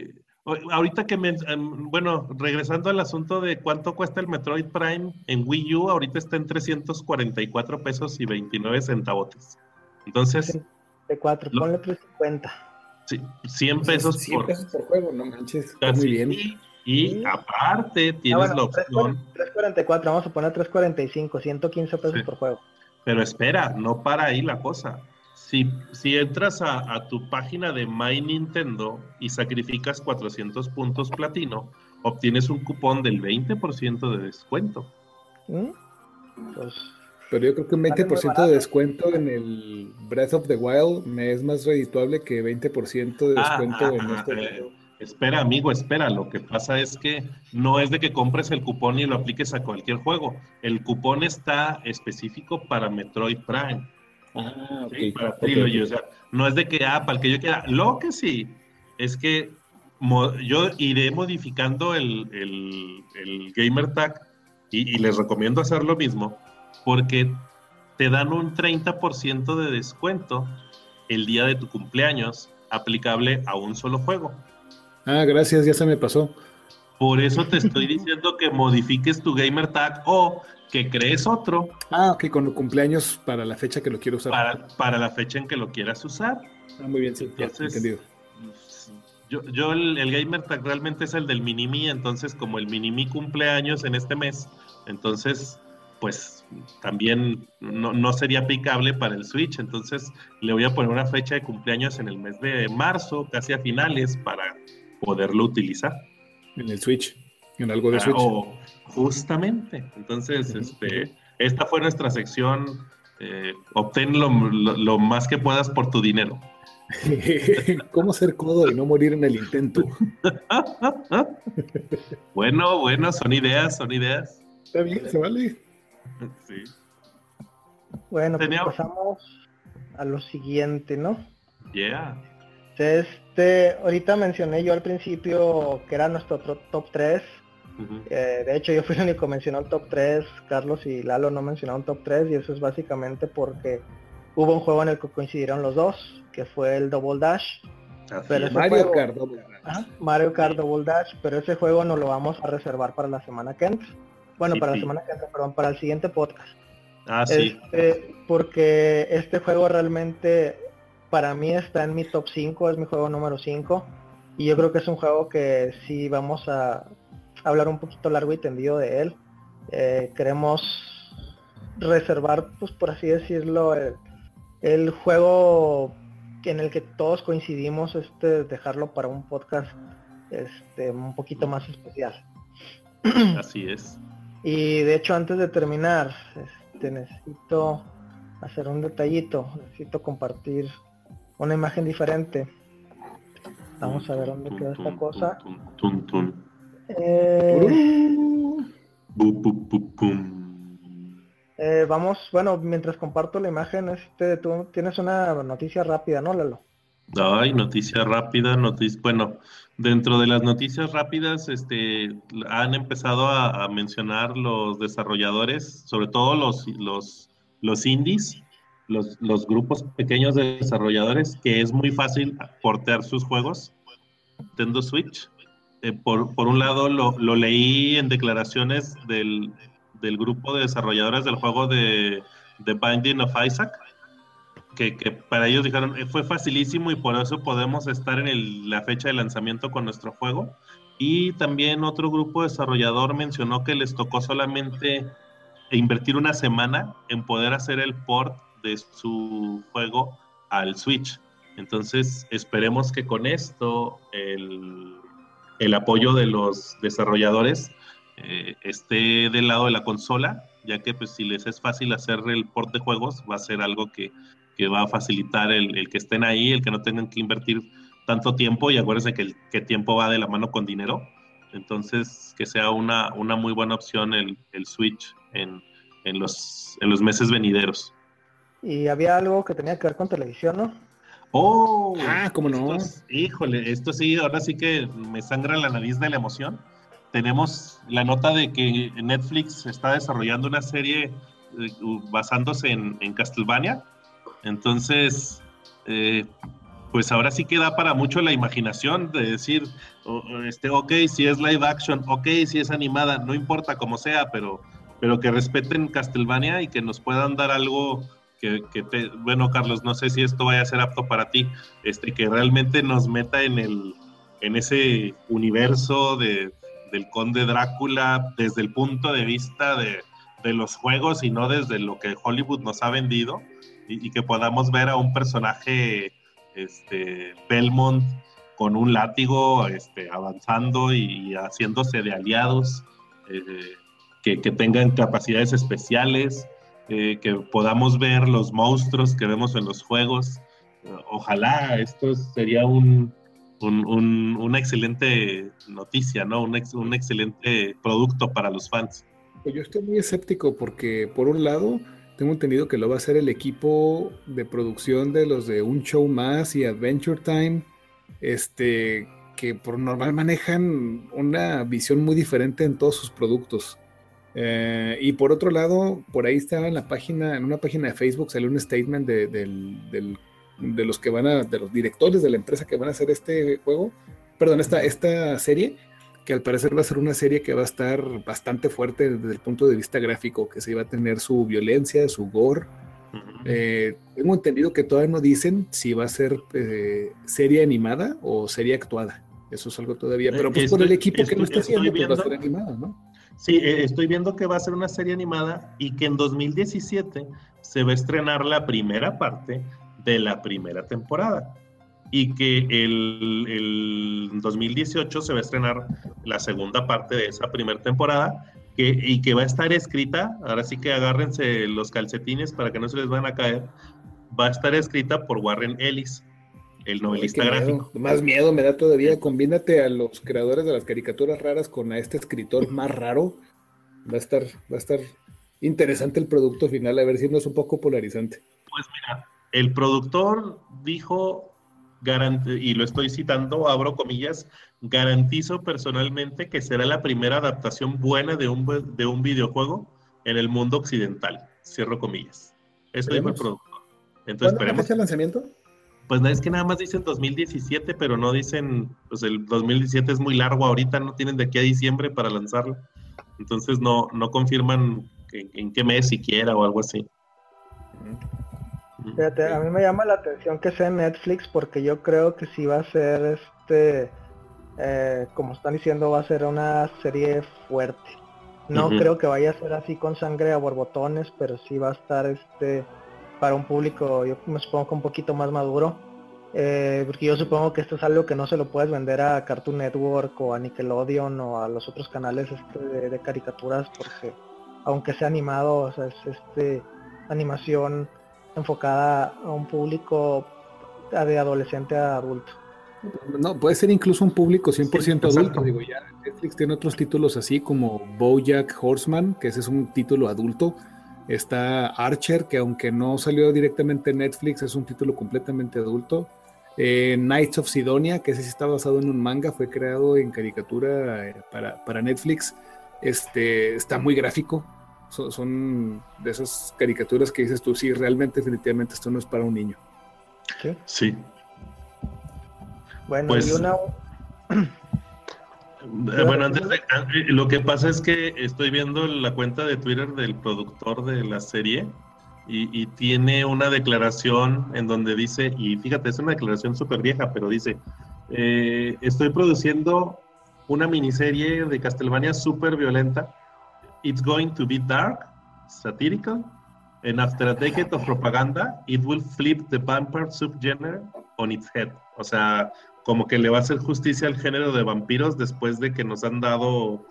Ahorita bueno, regresando al asunto de cuánto cuesta el Metroid Prime en Wii U, ahorita está en 344 pesos y 29 centavotes. Entonces, 64, ponle 350. sí, 100 O sea, pesos 100 pesos por juego, no manches, está muy casi. bien. Y aparte tienes Bueno, la opción. 344, vamos a poner 345, 115 pesos Sí. por juego. Pero espera, no para ahí la cosa. Si entras a tu página de My Nintendo y sacrificas 400 puntos platino, obtienes un cupón del 20% de descuento. Pues, Pero yo creo que un sale muy 20% de barato. descuento en el Breath of the Wild me es más redituable que 20% de descuento en este juego. Espera, amigo, espera. Lo que pasa es que no es de que compres el cupón y lo apliques a cualquier juego. El cupón está específico para Metroid Prime. Ah, ok, Sí, para ok, Trilogy, o ok. sea, no es de que, para el que yo quiera. Lo que sí es que yo iré modificando el Gamer Tag y les recomiendo hacer lo mismo porque te dan un 30% de descuento el día de tu cumpleaños aplicable a un solo juego. Ah, gracias, ya se me pasó. Por eso te estoy diciendo que modifiques tu Gamer Tag o que crees otro Ah, ok, con cumpleaños para la fecha que lo quiero usar. para la fecha en que lo quieras usar. Ah, muy bien, sí, ya, Entonces, entendido. yo el Gamer Tag realmente es el del Minimi, entonces como el Minimi cumple años en este mes, entonces pues también no sería aplicable para el Switch, entonces le voy a poner una fecha de cumpleaños en el mes de marzo, casi a finales, para poderlo utilizar. En el Switch, en algo de Switch. Justamente, entonces Ujú. esta fue nuestra sección, obtén lo más que puedas por tu dinero. ¿Cómo ser codo y no morir en el intento? Bueno, son ideas, son ideas. Está bien, se vale. Sí. Bueno, pues Tenía, pasamos a lo siguiente, ¿no? yeah. Ahorita mencioné yo al principio que era nuestro top 3. Uh-huh. De hecho, yo fui el único que mencionó el top 3. Carlos y Lalo no mencionaron top 3 y eso es básicamente porque hubo un juego en el que coincidieron los dos, que fue el Double Dash. Pero ese Mario juego, Kart Double Dash. Mario Kart Double Dash, pero ese juego nos lo vamos a reservar para la semana que entra. Bueno, Sí, para la sí. semana que entra, perdón, para el siguiente podcast. Sí. Porque este juego realmente para mí está en mi top 5, es mi juego número 5 y yo creo que es un juego que sí vamos a hablar un poquito largo y tendido de él. Queremos reservar, pues por así decirlo, el juego en el que todos coincidimos, dejarlo para un podcast un poquito más especial. Así es. Y de hecho, antes de terminar, necesito hacer un detallito, necesito compartir una imagen diferente. Vamos a ver dónde queda esta cosa. Vamos, bueno, mientras comparto la imagen, tú tienes una noticia rápida, ¿no, Lalo? Ay, noticia rápida, bueno, dentro de las noticias rápidas, han empezado a mencionar los desarrolladores, sobre todo los indies, los grupos pequeños de desarrolladores, que es muy fácil portear sus juegos Nintendo Switch. Por un lado, lo leí en declaraciones del grupo de desarrolladores del juego de Binding of Isaac, que para ellos dijeron, fue facilísimo y por eso podemos estar en la fecha de lanzamiento con nuestro juego. Y también otro grupo desarrollador mencionó que les tocó solamente invertir una semana en poder hacer el port de su juego al Switch. Entonces, esperemos que con esto el apoyo de los desarrolladores esté del lado de la consola, ya que pues si les es fácil hacer el port de juegos, va a ser algo que va a facilitar el que estén ahí, el que no tengan que invertir tanto tiempo, y acuérdense que tiempo va de la mano con dinero. Entonces, que sea una muy buena opción el Switch en los meses venideros. Y había algo que tenía que ver con televisión, ¿no? ¿Cómo no? Híjole, esto sí, ahora sí que me sangra la nariz de la emoción. Tenemos la nota de que Netflix está desarrollando una serie basándose en Castlevania. Entonces, pues ahora sí que da para mucho la imaginación de decir, ok, si es live action, ok, si es animada, no importa cómo sea, pero que respeten Castlevania y que nos puedan dar algo bueno, Carlos, no sé si esto vaya a ser apto para ti, que realmente nos meta en ese universo del Conde Drácula desde el punto de vista de los juegos y no desde lo que Hollywood nos ha vendido, y que podamos ver a un personaje, Belmont, con un látigo, avanzando y haciéndose de aliados, que tengan capacidades especiales, que podamos ver los monstruos que vemos en los juegos. Ojalá esto sería una excelente noticia, ¿no? Un excelente producto para los fans. Yo estoy muy escéptico porque, por un lado, tengo entendido que lo va a hacer el equipo de producción de los de Un Show Más y Adventure Time, que por normal manejan una visión muy diferente en todos sus productos. Y por otro lado, por ahí estaba en una página de Facebook, salió un statement de los de los directores de la empresa que van a hacer este juego, perdón, esta serie, que al parecer va a ser una serie que va a estar bastante fuerte desde el punto de vista gráfico, que se va a tener su violencia, su gore. Tengo entendido que todavía no dicen si va a ser serie animada o serie actuada. Eso es algo todavía, pero pues por el equipo que lo está haciendo, pues va a ser animada, ¿no? Sí, estoy viendo que va a ser una serie animada y que en 2017 se va a estrenar la primera parte de la primera temporada, y que el 2018 se va a estrenar la segunda parte de esa primera temporada, y que va a estar escrita, ahora sí que agárrense los calcetines para que no se les van a caer, va a estar escrita por Warren Ellis, el novelista gráfico. Más miedo me da todavía. Combínate a los creadores de las caricaturas raras con a este escritor más raro. Va a estar interesante el producto final, a ver si no es un poco polarizante. Pues mira, el productor dijo, y lo estoy citando, abro comillas, garantizo personalmente que será la primera adaptación buena de un videojuego en el mundo occidental, cierro comillas. Eso dijo el productor. Entonces, ¿cuándo es la fecha de lanzamiento? Pues es que nada más dicen 2017, pero no dicen, pues el 2017 es muy largo ahorita, no tienen de aquí a diciembre para lanzarlo. Entonces no confirman en qué mes siquiera o algo así. Fíjate, a mí me llama la atención que sea en Netflix, porque yo creo que sí va a ser como están diciendo, va a ser una serie fuerte. No creo que vaya a ser así con sangre a borbotones, pero sí va a estar para un público, yo me supongo que un poquito más maduro, porque yo supongo que esto es algo que no se lo puedes vender a Cartoon Network o a Nickelodeon o a los otros canales de caricaturas, porque aunque sea animado, o sea, es animación enfocada a un público de adolescente a adulto. No, puede ser incluso un público 100% adulto. Digo, ya Netflix tiene otros títulos así como BoJack Horseman, que ese es un título adulto. Está Archer, que aunque no salió directamente en Netflix, es un título completamente adulto. Knights of Sidonia, que ese sí está basado en un manga, fue creado en caricatura para Netflix. Está muy gráfico. Son de esas caricaturas que dices tú, sí, realmente, definitivamente esto no es para un niño. Sí. Bueno, pues, bueno, lo que pasa es que estoy viendo la cuenta de Twitter del productor de la serie y tiene una declaración en donde dice, y fíjate, es una declaración súper vieja, pero dice, estoy produciendo una miniserie de Castlevania súper violenta. It's going to be dark, satirical, and after a decade of propaganda, it will flip the vampire subgenre on its head. O sea, como que le va a hacer justicia al género de vampiros después de que nos han dado,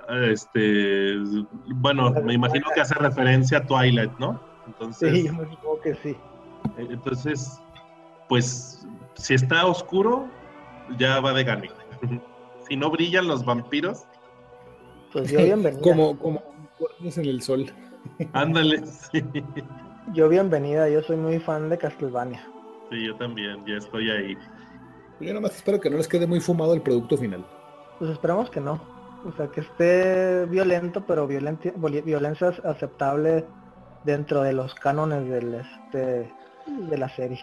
bueno, me imagino que hace referencia a Twilight, ¿no? Entonces, sí, yo me supongo que sí. Entonces, pues, si está oscuro, ya va de gane. Si no brillan los vampiros, pues yo bienvenida. como cuernos en el sol. Ándale, sí. Yo bienvenida, yo soy muy fan de Castlevania. Sí, yo también, ya estoy ahí. Yo nada más espero que no les quede muy fumado el producto final. Pues esperamos que no. O sea, que esté violento, pero violencia aceptable dentro de los cánones de la serie.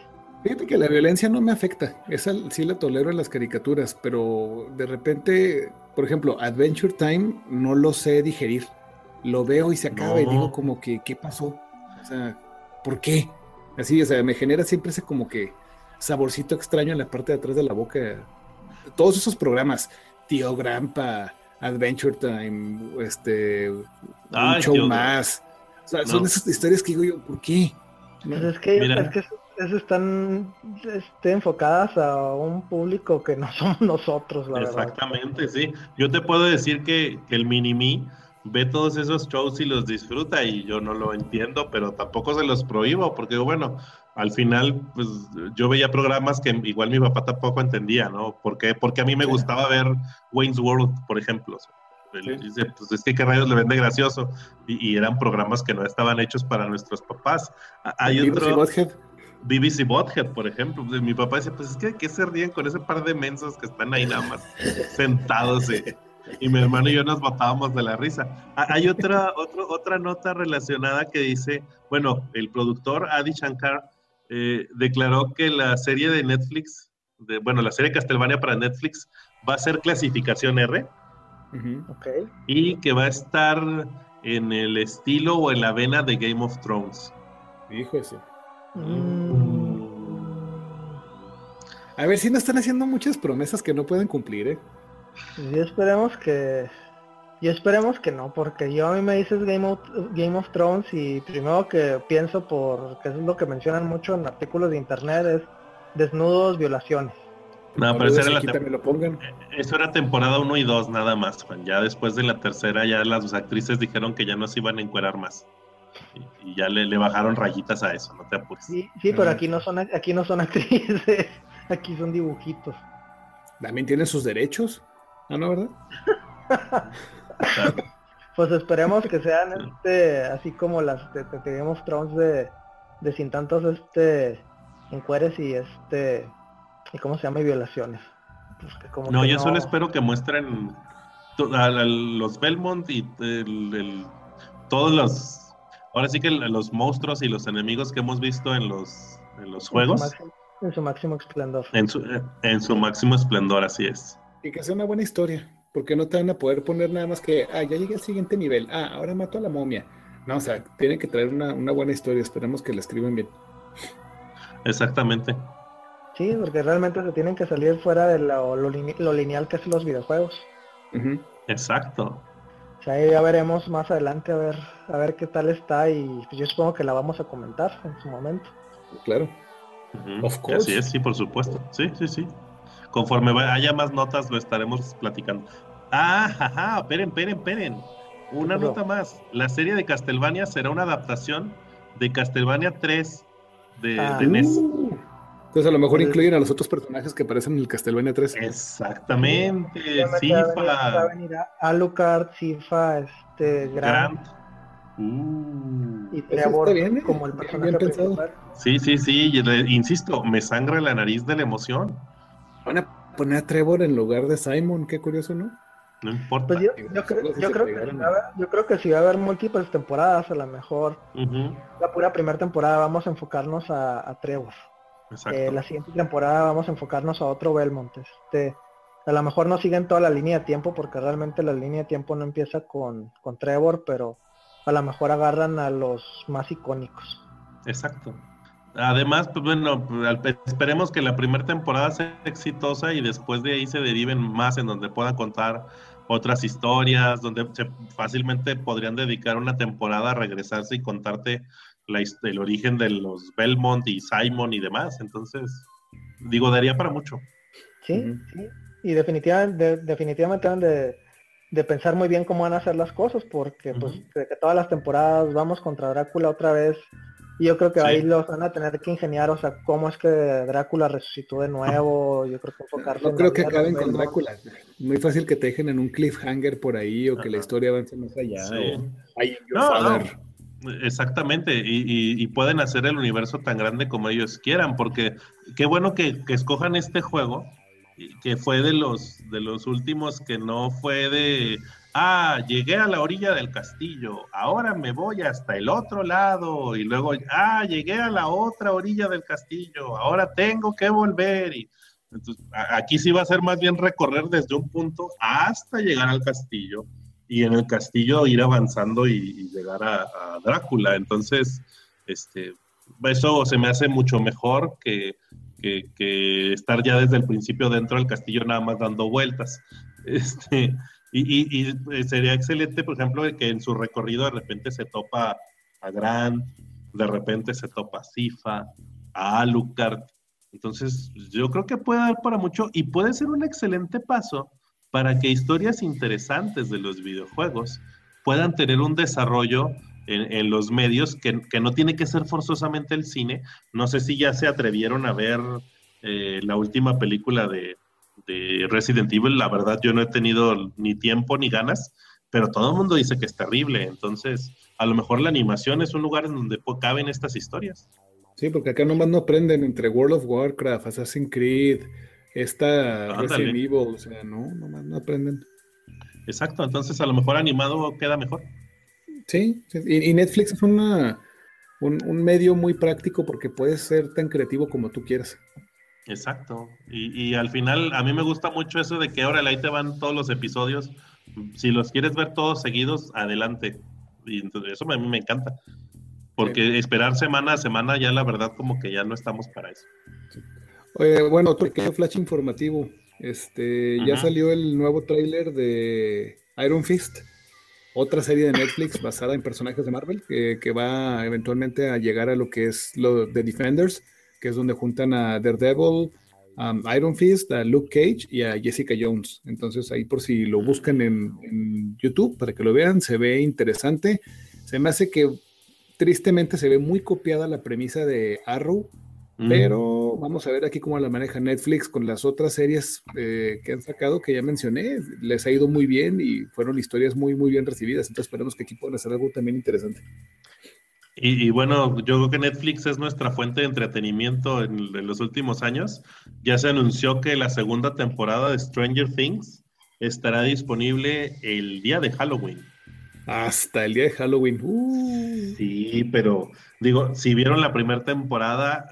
Fíjate que la violencia no me afecta, esa sí la tolero en las caricaturas, pero de repente, por ejemplo, Adventure Time no lo sé digerir. Lo veo y se acaba y digo No, como que, ¿qué pasó? O sea, ¿por qué? Así, o sea, me genera siempre ese como que saborcito extraño en la parte de atrás de la boca. Todos esos programas, Tío Grampa, Adventure Time, un ay, show tío, más. O sea, son no, esas historias que digo yo, ¿por qué? Pues No, es mira, que eso están enfocadas a un público que no somos nosotros, la verdad. exactamente, sí. Yo te puedo decir que el mini-me ve todos esos shows y los disfruta y yo no lo entiendo, pero tampoco se los prohíbo, porque bueno, al final, pues yo veía programas que igual mi papá tampoco entendía, ¿no? ¿Por qué? Porque a mí me sí, gustaba ver Wayne's World, por ejemplo. O sea, él sí. dice, pues es que qué rayos le vende gracioso. Y eran programas que no estaban hechos para nuestros papás. Hay Beavis y otro, Butthead. BBC Butthead, por ejemplo. Mi papá dice, pues es que ¿qué se ríen con ese par de mensos que están ahí nada más sentados? Y mi hermano y yo nos botábamos de la risa. Hay otra nota relacionada que dice, bueno, el productor Adi Shankar declaró que la serie de Netflix, bueno, la serie Castlevania para Netflix va a ser clasificación R Ujú. Ok. y que va a estar en el estilo o en la vena de Game of Thrones. Hijo eso. Mm, A ver si no están haciendo muchas promesas que no pueden cumplir, ¿eh? pues yo esperemos que no, porque yo a mí me dices Game of Thrones y primero que pienso porque eso es lo que mencionan mucho en artículos de internet es desnudos, violaciones. No, No pero esa dudes era que la aquí también lo pongan. eso era temporada uno y 2 nada más, Juan. Ya después de la tercera ya las actrices dijeron que ya no se iban a encuerar más. Y ya le bajaron rayitas a eso, no te apures. Sí, sí, pero Ah, aquí no son actrices, aquí son dibujitos. también tienen sus derechos. Ah, no, ¿verdad? Claro. Pues esperemos que sean así como las de Game of Thrones de sin tantos encueres y cómo se llama y violaciones. Pues que como No, que yo solo no. espero que muestren a los Belmont y todos los, ahora sí que los monstruos y los enemigos que hemos visto en los En su juegos, máximo, en su máximo esplendor. en su máximo esplendor, así es. Y que sea una buena historia. Porque no te van a poder poner nada más que, ya llegué al siguiente nivel. Ahora mato a la momia. No, o sea, tienen que traer una buena historia. Esperemos que la escriban bien. Exactamente. Sí, porque realmente se tienen que salir fuera de lo lineal que hacen los videojuegos. Ujú, Exacto. O sea, ahí ya veremos más adelante a ver qué tal está y pues yo supongo que la vamos a comentar en su momento. claro. Ujú. Of Así course. es, sí, por supuesto. Sí, sí, sí. Conforme haya más notas, lo estaremos platicando. Jaja, esperen. ¿Qué Una pasó? nota más. La serie de Castlevania será una adaptación de Castlevania 3 de Ah, NES. Entonces a lo mejor el, incluyen a los otros personajes que aparecen en el Castlevania 3. sí, Exactamente. obviamente va a Sifa, venir Alucard, Sifa, Grant Grant. y Eso está Trevor bien, como el bien personaje pensado. principal. Sí. Insisto, me sangra la nariz de la emoción. Van a poner a Trevor en lugar de Simon, qué curioso, ¿no? No Pues importa. yo creo, Solo así yo se creo que sí pegaron. yo creo que sí va a haber múltiples temporadas, a lo mejor Ujú. la pura primera temporada vamos a enfocarnos a Trevor. Exacto. La siguiente temporada vamos a enfocarnos a otro Belmont. A lo mejor no siguen toda la línea de tiempo porque realmente la línea de tiempo no empieza con Trevor, pero a lo mejor agarran a los más icónicos. Exacto. Además, pues bueno, esperemos que la primera temporada sea exitosa y después de ahí se deriven más en donde puedan contar otras historias, donde fácilmente podrían dedicar una temporada a regresarse y contarte el origen de los Belmont y Simon y demás. Entonces, digo, daría para mucho. Sí, Ujú. sí. Y definitivamente deben de pensar muy bien cómo van a hacer las cosas, porque pues Ujú. de que todas las temporadas vamos contra Drácula otra vez, y yo creo que ahí Sí. los van a tener que ingeniar, o sea, cómo es que Drácula resucitó de nuevo, yo creo que enfocarse No en la creo que vida de los acaben con Belmont. Drácula. Muy fácil que te dejen en un cliffhanger por ahí o que la Ajá. historia avance más allá Sí. o I am your No, father. no. Exactamente. Y pueden hacer el universo tan grande como ellos quieran, porque qué bueno que escojan este juego que fue de los últimos que no fue de, llegué a la orilla del castillo, ahora me voy hasta el otro lado, y luego, llegué a la otra orilla del castillo, ahora tengo que volver, y entonces, aquí sí va a ser más bien recorrer desde un punto hasta llegar al castillo, y en el castillo ir avanzando y llegar a Drácula. Entonces, eso se me hace mucho mejor que estar ya desde el principio dentro del castillo nada más dando vueltas. Y sería excelente, por ejemplo, que en su recorrido de repente se topa a Grant, de repente se topa a Sifa, a Alucard. Entonces, yo creo que puede dar para mucho y puede ser un excelente paso para que historias interesantes de los videojuegos puedan tener un desarrollo en los medios que no tiene que ser forzosamente el cine. No sé si ya se atrevieron a ver la última película de Resident Evil. La verdad, yo no he tenido ni tiempo ni ganas, pero todo el mundo dice que es terrible. Entonces, a lo mejor la animación es un lugar en donde caben estas historias. Sí, porque acá nomás no aprenden entre World of Warcraft, Assassin's Creed, Resident Evil, o sea, nomás no aprenden. Exacto, entonces a lo mejor animado queda mejor. Sí, y Netflix es un medio muy práctico porque puedes ser tan creativo como tú quieras. Exacto, y al final a mí me gusta mucho eso de que ahora ahí te van todos los episodios. Si los quieres ver todos seguidos, adelante. Y entonces eso a mí me encanta. Porque esperar semana a semana ya la verdad como que ya no estamos para eso. Sí. Bueno, otro pequeño flash informativo. Ya salió el nuevo tráiler de Iron Fist, otra serie de Netflix basada en personajes de Marvel, que va eventualmente a llegar a lo que es lo de Defenders, que es donde juntan a Daredevil, Iron Fist, a Luke Cage y a Jessica Jones. Entonces ahí por si lo buscan en YouTube para que lo vean, se ve interesante. Se me hace que tristemente se ve muy copiada la premisa de Arrow, pero vamos a ver aquí cómo la maneja Netflix con las otras series que han sacado, que ya mencioné. Les ha ido muy bien y fueron historias muy, muy bien recibidas. Entonces esperemos que aquí puedan hacer algo también interesante. Y bueno, yo creo que Netflix es nuestra fuente de entretenimiento en los últimos años. Ya se anunció que la segunda temporada de Stranger Things estará disponible el día de Halloween. Hasta el día de Halloween. Sí, pero digo, si vieron la primera temporada,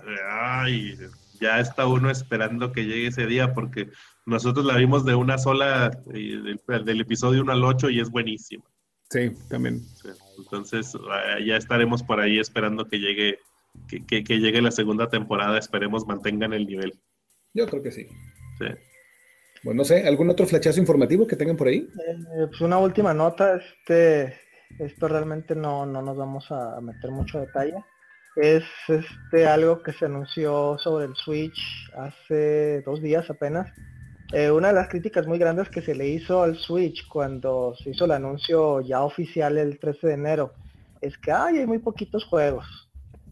ya está uno esperando que llegue ese día, porque nosotros la vimos de una sola, del episodio 1 al 8, y es buenísima. Sí, también. Sí, entonces ya estaremos por ahí esperando que llegue, que llegue la segunda temporada. Esperemos mantengan el nivel. Yo creo que sí. Sí. Bueno, no sé, ¿algún otro flachazo informativo que tengan por ahí? Pues una última nota, esto realmente no nos vamos a meter mucho detalle. Es algo que se anunció sobre el Switch hace 2 días apenas. Una de las críticas muy grandes que se le hizo al Switch cuando se hizo el anuncio ya oficial el 13 de enero es que hay muy poquitos juegos.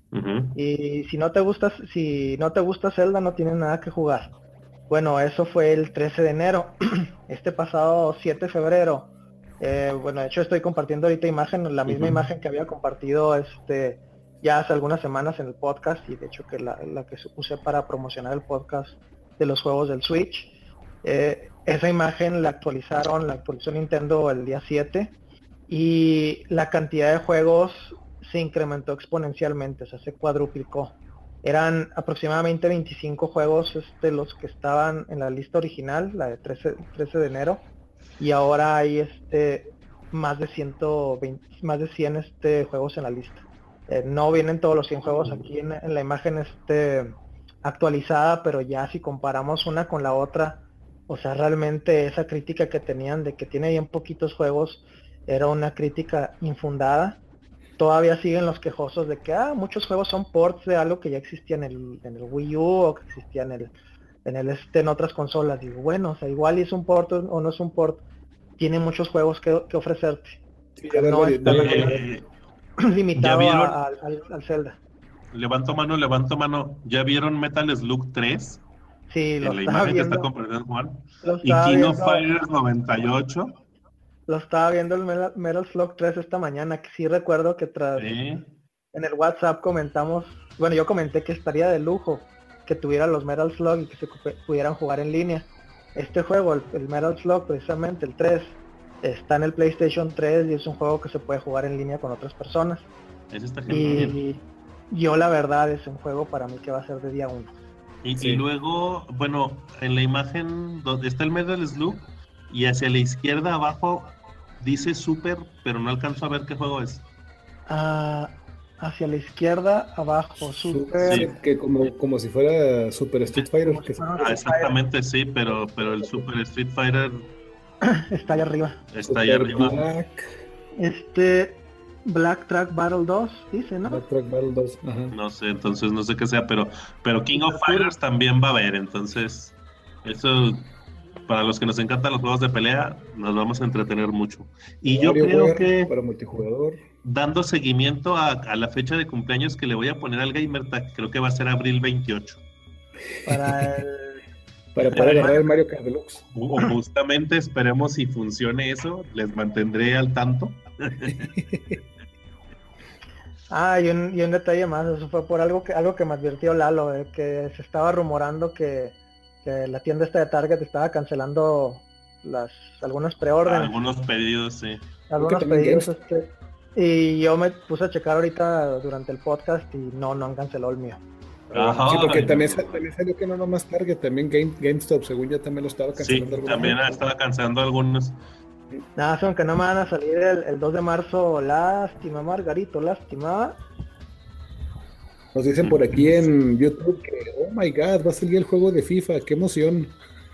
Y si no te gusta Zelda, no tienes nada que jugar. Bueno, eso fue el 13 de enero. Este pasado 7 de febrero, bueno, de hecho estoy compartiendo ahorita la misma imagen que había compartido ya hace algunas semanas en el podcast, y de hecho que la que usé para promocionar el podcast de los juegos del Switch. Esa imagen la actualizó Nintendo el día 7, y la cantidad de juegos se incrementó exponencialmente, o sea, se cuadruplicó. Eran aproximadamente 25 juegos los que estaban en la lista original, la de 13 de enero, y ahora hay más de 100 juegos en la lista. No vienen todos los 100 juegos aquí en la imagen actualizada, pero ya si comparamos una con la otra, o sea, realmente esa crítica que tenían de que tiene bien poquitos juegos era una crítica infundada. Todavía siguen los quejosos de que muchos juegos son ports de algo que ya existía en el Wii U, o que existía en otras consolas. Digo, bueno, o sea, igual es un port o no es un port, tiene muchos juegos que ofrecerte. Sí, no está limitado al Zelda. Levanto mano. ¿Ya vieron Metal Slug 3? Sí, en la imagen que está compartiendo Juan. Y King of Fighters 98. Lo estaba viendo el Metal Slug 3 esta mañana, que sí recuerdo que en el WhatsApp yo comenté que estaría de lujo que tuviera los Metal Slug y que se pudieran jugar en línea. este juego, el Metal Slug, precisamente el 3, está en el PlayStation 3 y es un juego que se puede jugar en línea con otras personas. Eso está genial. Y yo la verdad es un juego para mí que va a ser de día 1. Y luego, bueno, en la imagen donde está el Metal Slug y hacia la izquierda abajo dice Super, pero no alcanzo a ver qué juego es. Hacia la izquierda abajo, Super. Sí. Que como si fuera Super Street Fighter. Exactamente, sí, pero el Super Street Fighter está allá arriba. Está allá arriba. Black Track Battle 2, dice, ¿no? Black Track Battle 2, ajá. No sé, entonces no sé qué sea, pero King of Fighters también va a haber, entonces eso, para los que nos encantan los juegos de pelea, nos vamos a entretener mucho. Y yo creo que para multijugador, dando seguimiento a la fecha de cumpleaños que le voy a poner al Gamertag, creo que va a ser abril 28. Para agarrar el Mario Kart Deluxe. O justamente esperemos si funcione eso, les mantendré al tanto. Y un detalle más, eso fue por algo que me advirtió Lalo, que se estaba rumorando que la tienda esta de Target estaba cancelando algunos preórdenes. Algunos pedidos, sí. Algunos pedidos, y yo me puse a checar ahorita durante el podcast y no han cancelado el mío. Sí, porque también salió que no nomás Target, también GameStop, según yo también lo estaba cancelando. Sí, también estaba cancelando algunos. Nada, son que no me van a salir el 2 de marzo, lástima, Margarito, lástima. Nos dicen por aquí en YouTube que, oh my god, va a salir el juego de FIFA, qué emoción.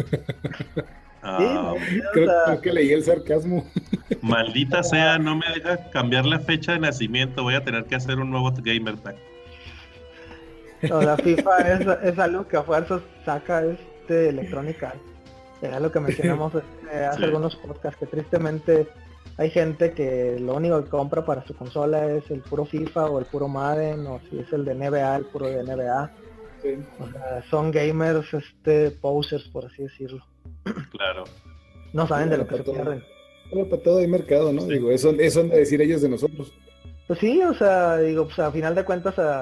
Creo que leí el sarcasmo. Maldita sea, no me deja cambiar la fecha de nacimiento, voy a tener que hacer un nuevo Gamertag. No, la FIFA es algo que a fuerzas saca Electronic Arts. Era lo que mencionamos hace algunos podcasts, que tristemente hay gente que lo único que compra para su consola es el puro FIFA o el puro Madden, o si es el de NBA, el puro de NBA. Sí. O sea, son gamers posers, por así decirlo. Claro. No saben de lo que se pierden. Pero para todo hay mercado, ¿no? Sí. Digo, eso han de decir ellos de nosotros. Pues sí, o sea, digo, pues a final de cuentas a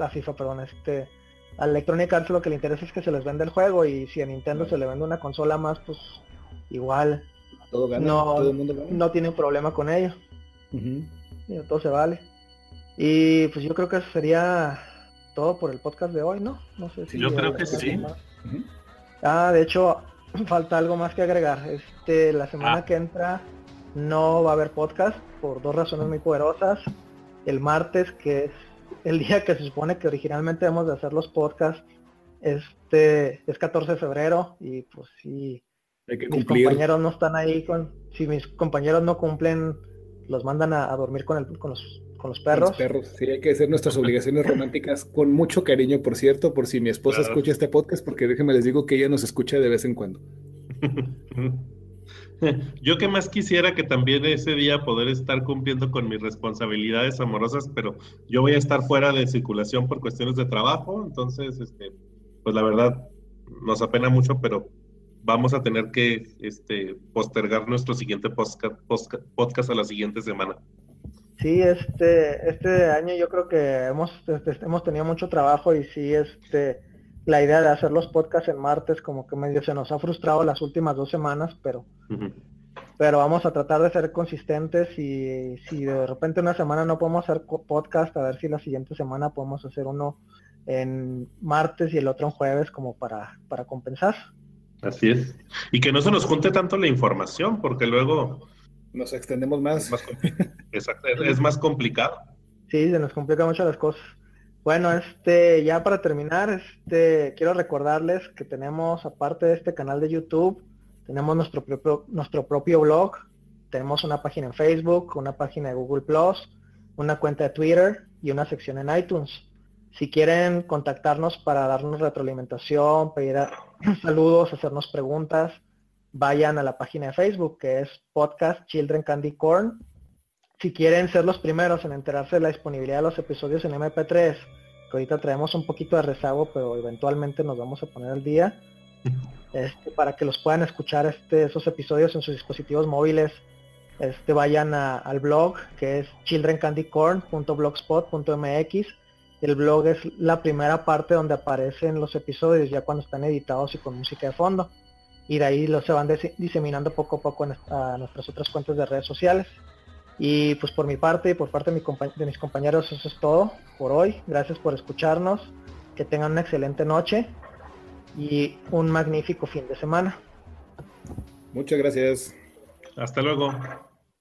Electronic Arts lo que le interesa es que se les venda el juego, y si a Nintendo se le vende una consola más, pues igual todo gana, todo el mundo gana. No tiene un problema con ello. Digo, todo se vale. Y pues yo creo que eso sería todo por el podcast de hoy, ¿no? No sé si yo creo que sí. De hecho, falta algo más que agregar. La semana que entra no va a haber podcast por dos razones muy poderosas. El martes, que es el día que se supone que originalmente debemos de hacer los podcasts, es 14 de febrero, y pues si mis compañeros no están ahí, si mis compañeros no cumplen, los mandan a dormir con los perros. Los perros, sí, hay que hacer nuestras obligaciones románticas con mucho cariño, por cierto, por si mi esposa escucha este podcast, porque déjenme les digo que ella nos escucha de vez en cuando. Yo que más quisiera que también ese día poder estar cumpliendo con mis responsabilidades amorosas, pero yo voy a estar fuera de circulación por cuestiones de trabajo, entonces, pues la verdad nos apena mucho, pero vamos a tener que postergar nuestro siguiente podcast a la siguiente semana. Sí, este año yo creo que hemos tenido mucho trabajo, y sí, la idea de hacer los podcasts en martes como que medio se nos ha frustrado las últimas 2 semanas, pero vamos a tratar de ser consistentes, y si de repente una semana no podemos hacer podcast, a ver si la siguiente semana podemos hacer uno en martes y el otro en jueves, como para compensar. Así es. Y que no se nos junte tanto la información, porque luego nos extendemos más. Exacto, es más complicado. Sí, se nos complica mucho las cosas. Bueno, ya para terminar, quiero recordarles que tenemos, aparte de este canal de YouTube, tenemos nuestro propio blog, tenemos una página en Facebook, una página de Google+, una cuenta de Twitter y una sección en iTunes. Si quieren contactarnos para darnos retroalimentación, pedir saludos, hacernos preguntas, vayan a la página de Facebook, que es Podcast Children Candy Corn. Si quieren ser los primeros en enterarse de la disponibilidad de los episodios en MP3, que ahorita traemos un poquito de rezago, pero eventualmente nos vamos a poner al día, para que los puedan escuchar esos episodios en sus dispositivos móviles, vayan al blog, que es childrencandycorn.blogspot.mx. El blog es la primera parte donde aparecen los episodios ya cuando están editados y con música de fondo. y de ahí se van diseminando poco a poco a nuestras otras cuentas de redes sociales. Y pues por mi parte y por parte de mis compañeros, eso es todo por hoy. Gracias por escucharnos, que tengan una excelente noche y un magnífico fin de semana. Muchas gracias. Hasta luego.